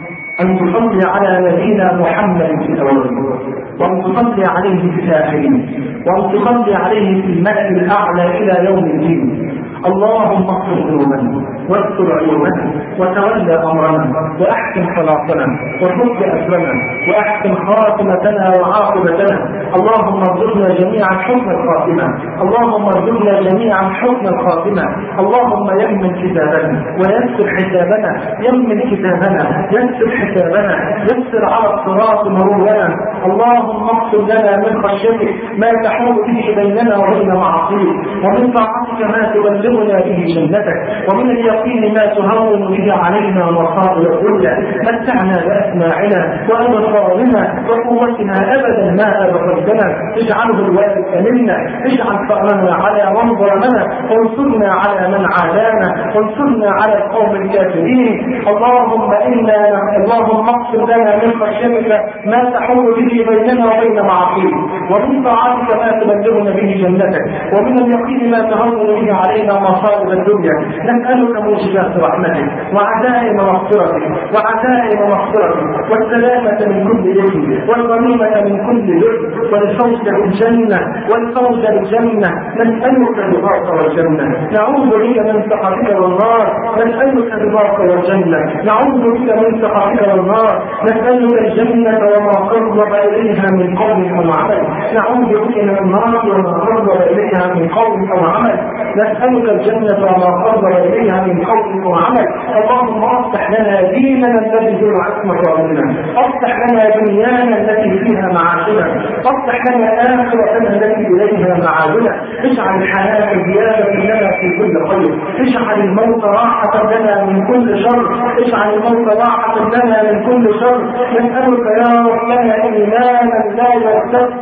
أن تصلي على نبينا محمد في الأولين، وأن تصلي عليه في الآخرين، وأن تصلي عليه في الملأ الأعلى إلى يوم الدين. اللهم اغفر ذنوبنا واستر عيوبنا وتولى امرنا واحسن صلاتنا وفك اسرنا واحسن خاتمتنا وعاقبتنا. اللهم ارزقنا جميعا حسن الخاتمه، اللهم ارزقنا جميعا حسن الخاتمه. اللهم يمن كتابنا ويسر حسابنا، يمن كتابنا يسر حسابنا، يسر على الصراط مرورنا. اللهم اغفر لنا من خشيتك ما تحول به بيننا وبين معصيتك، ومن طاعتك ما تبلغنا به جنتك، ومن اليقين ما تهون به علينا مصائب الدنيا. متعنا باسماعنا وابصارنا وقوتنا ابدا ما ابقيتنا. اجعله الوارث منا، اجعل ثارنا على من ظلمنا، وانصرنا على من عادانا، وانصرنا على القوم الكافرين. اللهم انا اللهم اغفر لنا من خشيتك ما تحول به بيننا وبين معصيتك، ومن طاعتك ما تبلغنا به جنتك، ومن اليقين ما تهون به علينا مصائب الدنيا. نسألك موجبات رحمتك وعزائم مغفرتك وعزائم مغفرتك والسلامة من كل إثم والغنيمة من كل ذنب والفوز بالجنة والفوز بالجنة. نسألك رضاك والجنة، نعوذ بك من سخطك والنار. نسألك رضاك والجنة، نعوذ بك من سخطك والنار. نسألك الجنة وما قرب إليها من قول أو عمل، نعوذ بك من النار وما قرب إليها من قول أو عمل. نسألك الجنة وما قرب إليها من قول وعمل. اللهم افتح لنا ديننا الذي هو عصمة أمرنا، افتح لنا دنيانا التي فيها معاشنا، افتح لنا آخرتنا التي إليها معادنا. اجعل الحياة زيادة لنا في كل خير، اجعل الموت راحة لنا من كل شر، اجعل الموت راحة لنا من كل شر. نسألك يا ربنا إيمانا لا يرتد،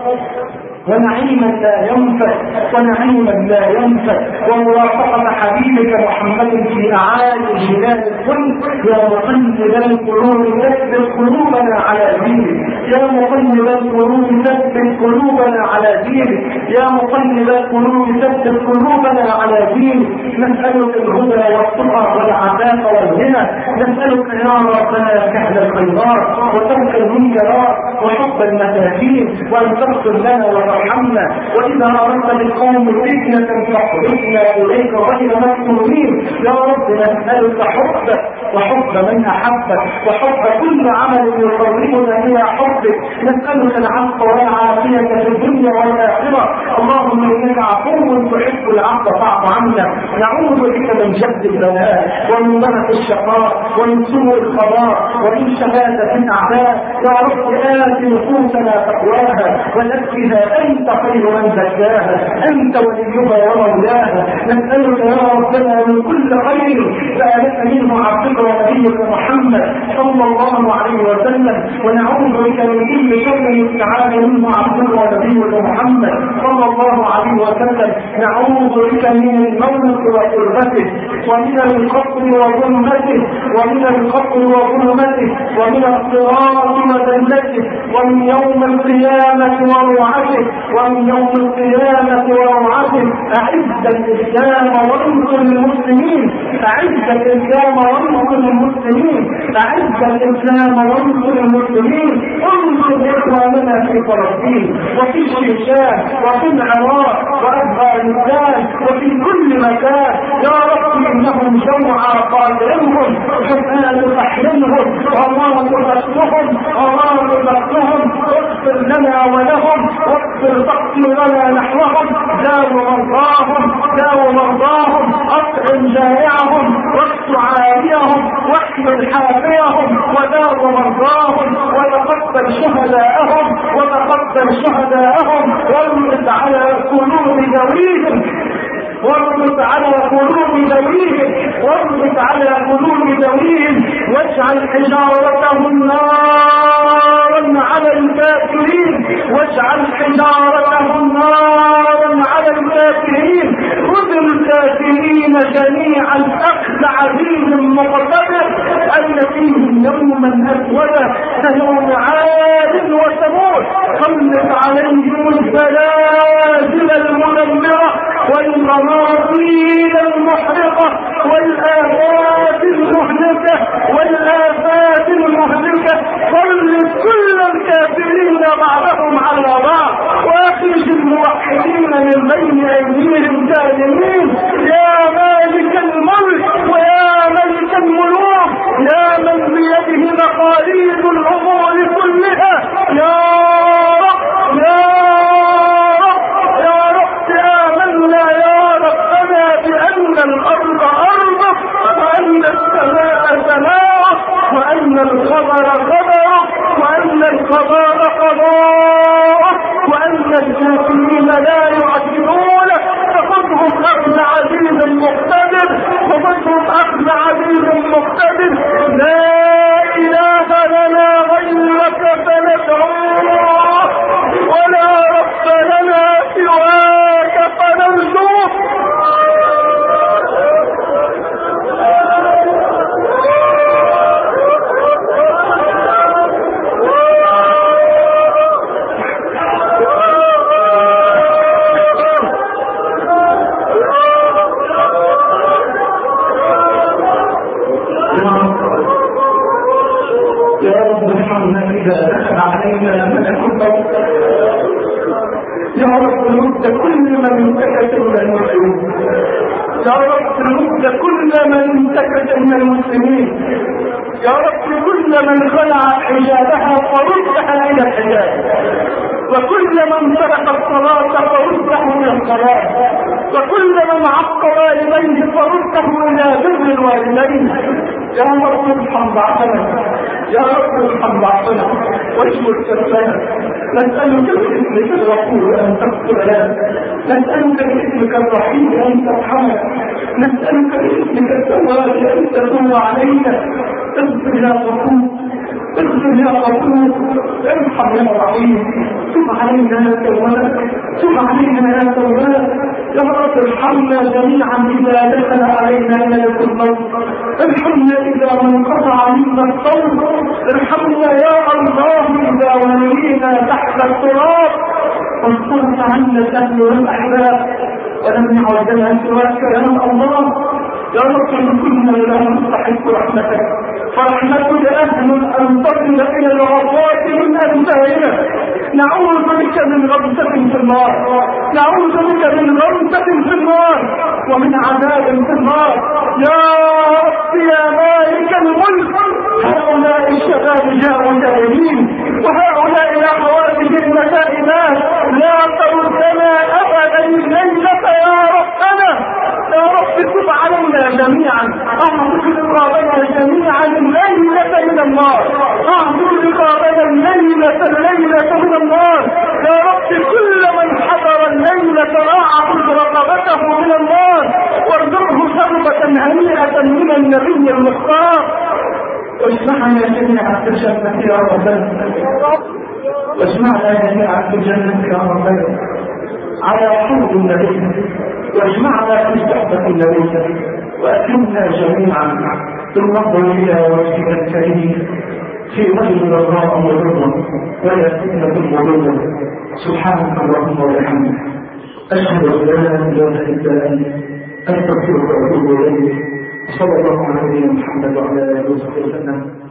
ونعيما لا ينفد، ونعيما لا ينفد، ومرافقة حبيبك محمد في أعالي جنان الكل. يا مقلب القلوب ثبت قلوبنا على دينك، يا مقلب القلوب ثبت قلوبنا على دينك، يا مقلب القلوب ثبت قلوبنا على دينك. نسألك الهدى والتقى والعفاف والغنى، نسألك يا ربنا فعل الخيرات وترك المنكرات وحب المساكين، وأن تغفر لنا وارحمنا. وإذا أردت بالقوم فتنة فاخرجنا إليك غير مفتونين. يا رب نسألك حبك وحب من أحبك وحب كل عمل يقربنا إلى حبك. نسألك العفو والعافية في الدنيا والآخرة. اللهم إنك عفو تحب العفو فاعف عنا. نعوذ بك من جد البلاء ومن مرض الشقاء ومن سوء القضاء ومن شماتة الأعداء. يا رب آت نفوسنا تقواها وزكها أنت خير من زكاها، أنت وليها ومولاها. نسألك يا ربنا من كل خير سألك منه عبدك ونبيك محمد صلى الله عليه وسلم، ونعوذ بك من كل شر استعاذ منه عبده ونبيه محمد صلى الله عليه وسلم. نعوذ بك من الموت وقربته ومن القبر وظلمته ومن القبر وظلمته ومن الصراط وذلته ومن يوم القيامة وروعته ومن يوم القيامة وروعته. أعز الإسلام وانصر المسلمين، أعز الإسلام وانصر المسلمين، أعز الإسلام وانصر المسلمين. انصر إخواننا في فلسطين وفي الشيشان وفي العراق وأفغانستان وفي كل مكان. يا رب إنهم جوعى قادرهم حتى تحرمهم الله تغسلهم الله تغسلهم. واغفر لنا ولهم واغفر تقصيرنا نحوهم. داو مرضاهم داو مرضاهم أطعم جائعهم واكس عاريهم واحمل حافيهم وداو مرضاهم وتقبل شهداءهم وتقبل شهداءهم واربط على قلوب ذويهم واربط على قلوب ذويهم واربط على قلوب ذويهم واجعل حجارتهم نارا على الكافرين واجعل حجارتهم نارا على الكافرين. خذ الكافرين جميعا أخذ عزيز مقتدر أن فيهم يوما أسودا كيوم عاد وثمود. سلط عليهم الزلازل المدمرة والقناطير المحرقة والآفات المهلكة والآفات المهلكة. سلط كل الكافرين بعضهم على بعض واخرج الموحدين من بين أيديهم جاهلين. يا مالك الملك ويا ملك الملوك يا من بيده مقاليد الأمور كلها. يا رب يا رب يا رب آمنا يا ربنا بأن الأرض أرضك وأن السماء سماءك وأن القمر قمرك وأن القضاء قضاءك وأن الكافرين لا يعجلونك. فخذهم أخذ عزيز مقتدر فخذهم أخذ عزيز مقتدر. لا إله لنا غيرك فندعوه ولا رب لنا سواك فنرجوه. إذا دخل علينا ملك الموت يا رب رد كل من انتكس من المسلمين. يا رب رد كل من انتكس من المسلمين. يا رب كل من خلع حجابها فردها إلى الحجاب وكل من ترك الصلاة فرده إلى الصلاة وكل من عق والديه فرده إلى بر الوالدين. يا رب ارحم ضعفنا يا رب ارحم ضعفنا واشمل كفنا. نسألك باسمك الغفور أن تغفر لنا. نسألك باسمك الرحيم أن ترحمنا. نسألك باسمك التواب أن تتوب علينا. اغفر يا غفور اغفر يا غفور ارحم يا رحيم. تب علينا يا تواب تب علينا يا تواب. يا رب ارحمنا جميعا إذا دخل علينا ملك الموت. ارحمنا إذا انقطع منا الصوت. ارحمنا يا الله إذا ولينا تحت التراب. واصرف عنا الأهل والأحباب ولم يعد لنا سواك يا الله. يا رب كنا لا نستحق رحمتك فرحمتك أهل أن تصل إلى الغفوات من أنفائنا. نعوذ بك من غمسة في النار نعوذ بك من غمسة في النار ومن عذاب في النار. يا رب يا مالك الملك هؤلاء الشباب جاءوا تائبين وهؤلاء الأخواتهم مسائبات لا تردنا أبدا الليلة يا ربنا. يا رب تب علينا جميعا اعطوا رقابنا جميعا الليلة من النار. اعطوا رقابنا الليلة الليلة من النار. يا رب كل من حضر الليلة اعطوا رقبته من النار وارزقه شربة هنيئة من النبي المختار. واجمعنا جميعا في الجنة يا رب. واجمعنا جميعا في الجنة يا رب على حوض النبي، واجمعنا في صحبة النبي، وأكرمنا جميعا بالنظر إلى وجهك الكريم في رجل رضاء ورضا ولا فتنة مضلة. سبحانك اللهم وبحمدك أشهد أن لا إله إلا أنت أستغفرك وأتوب إليك. صلى الله على نبينا محمد وعلى آله وصحبه وسلم.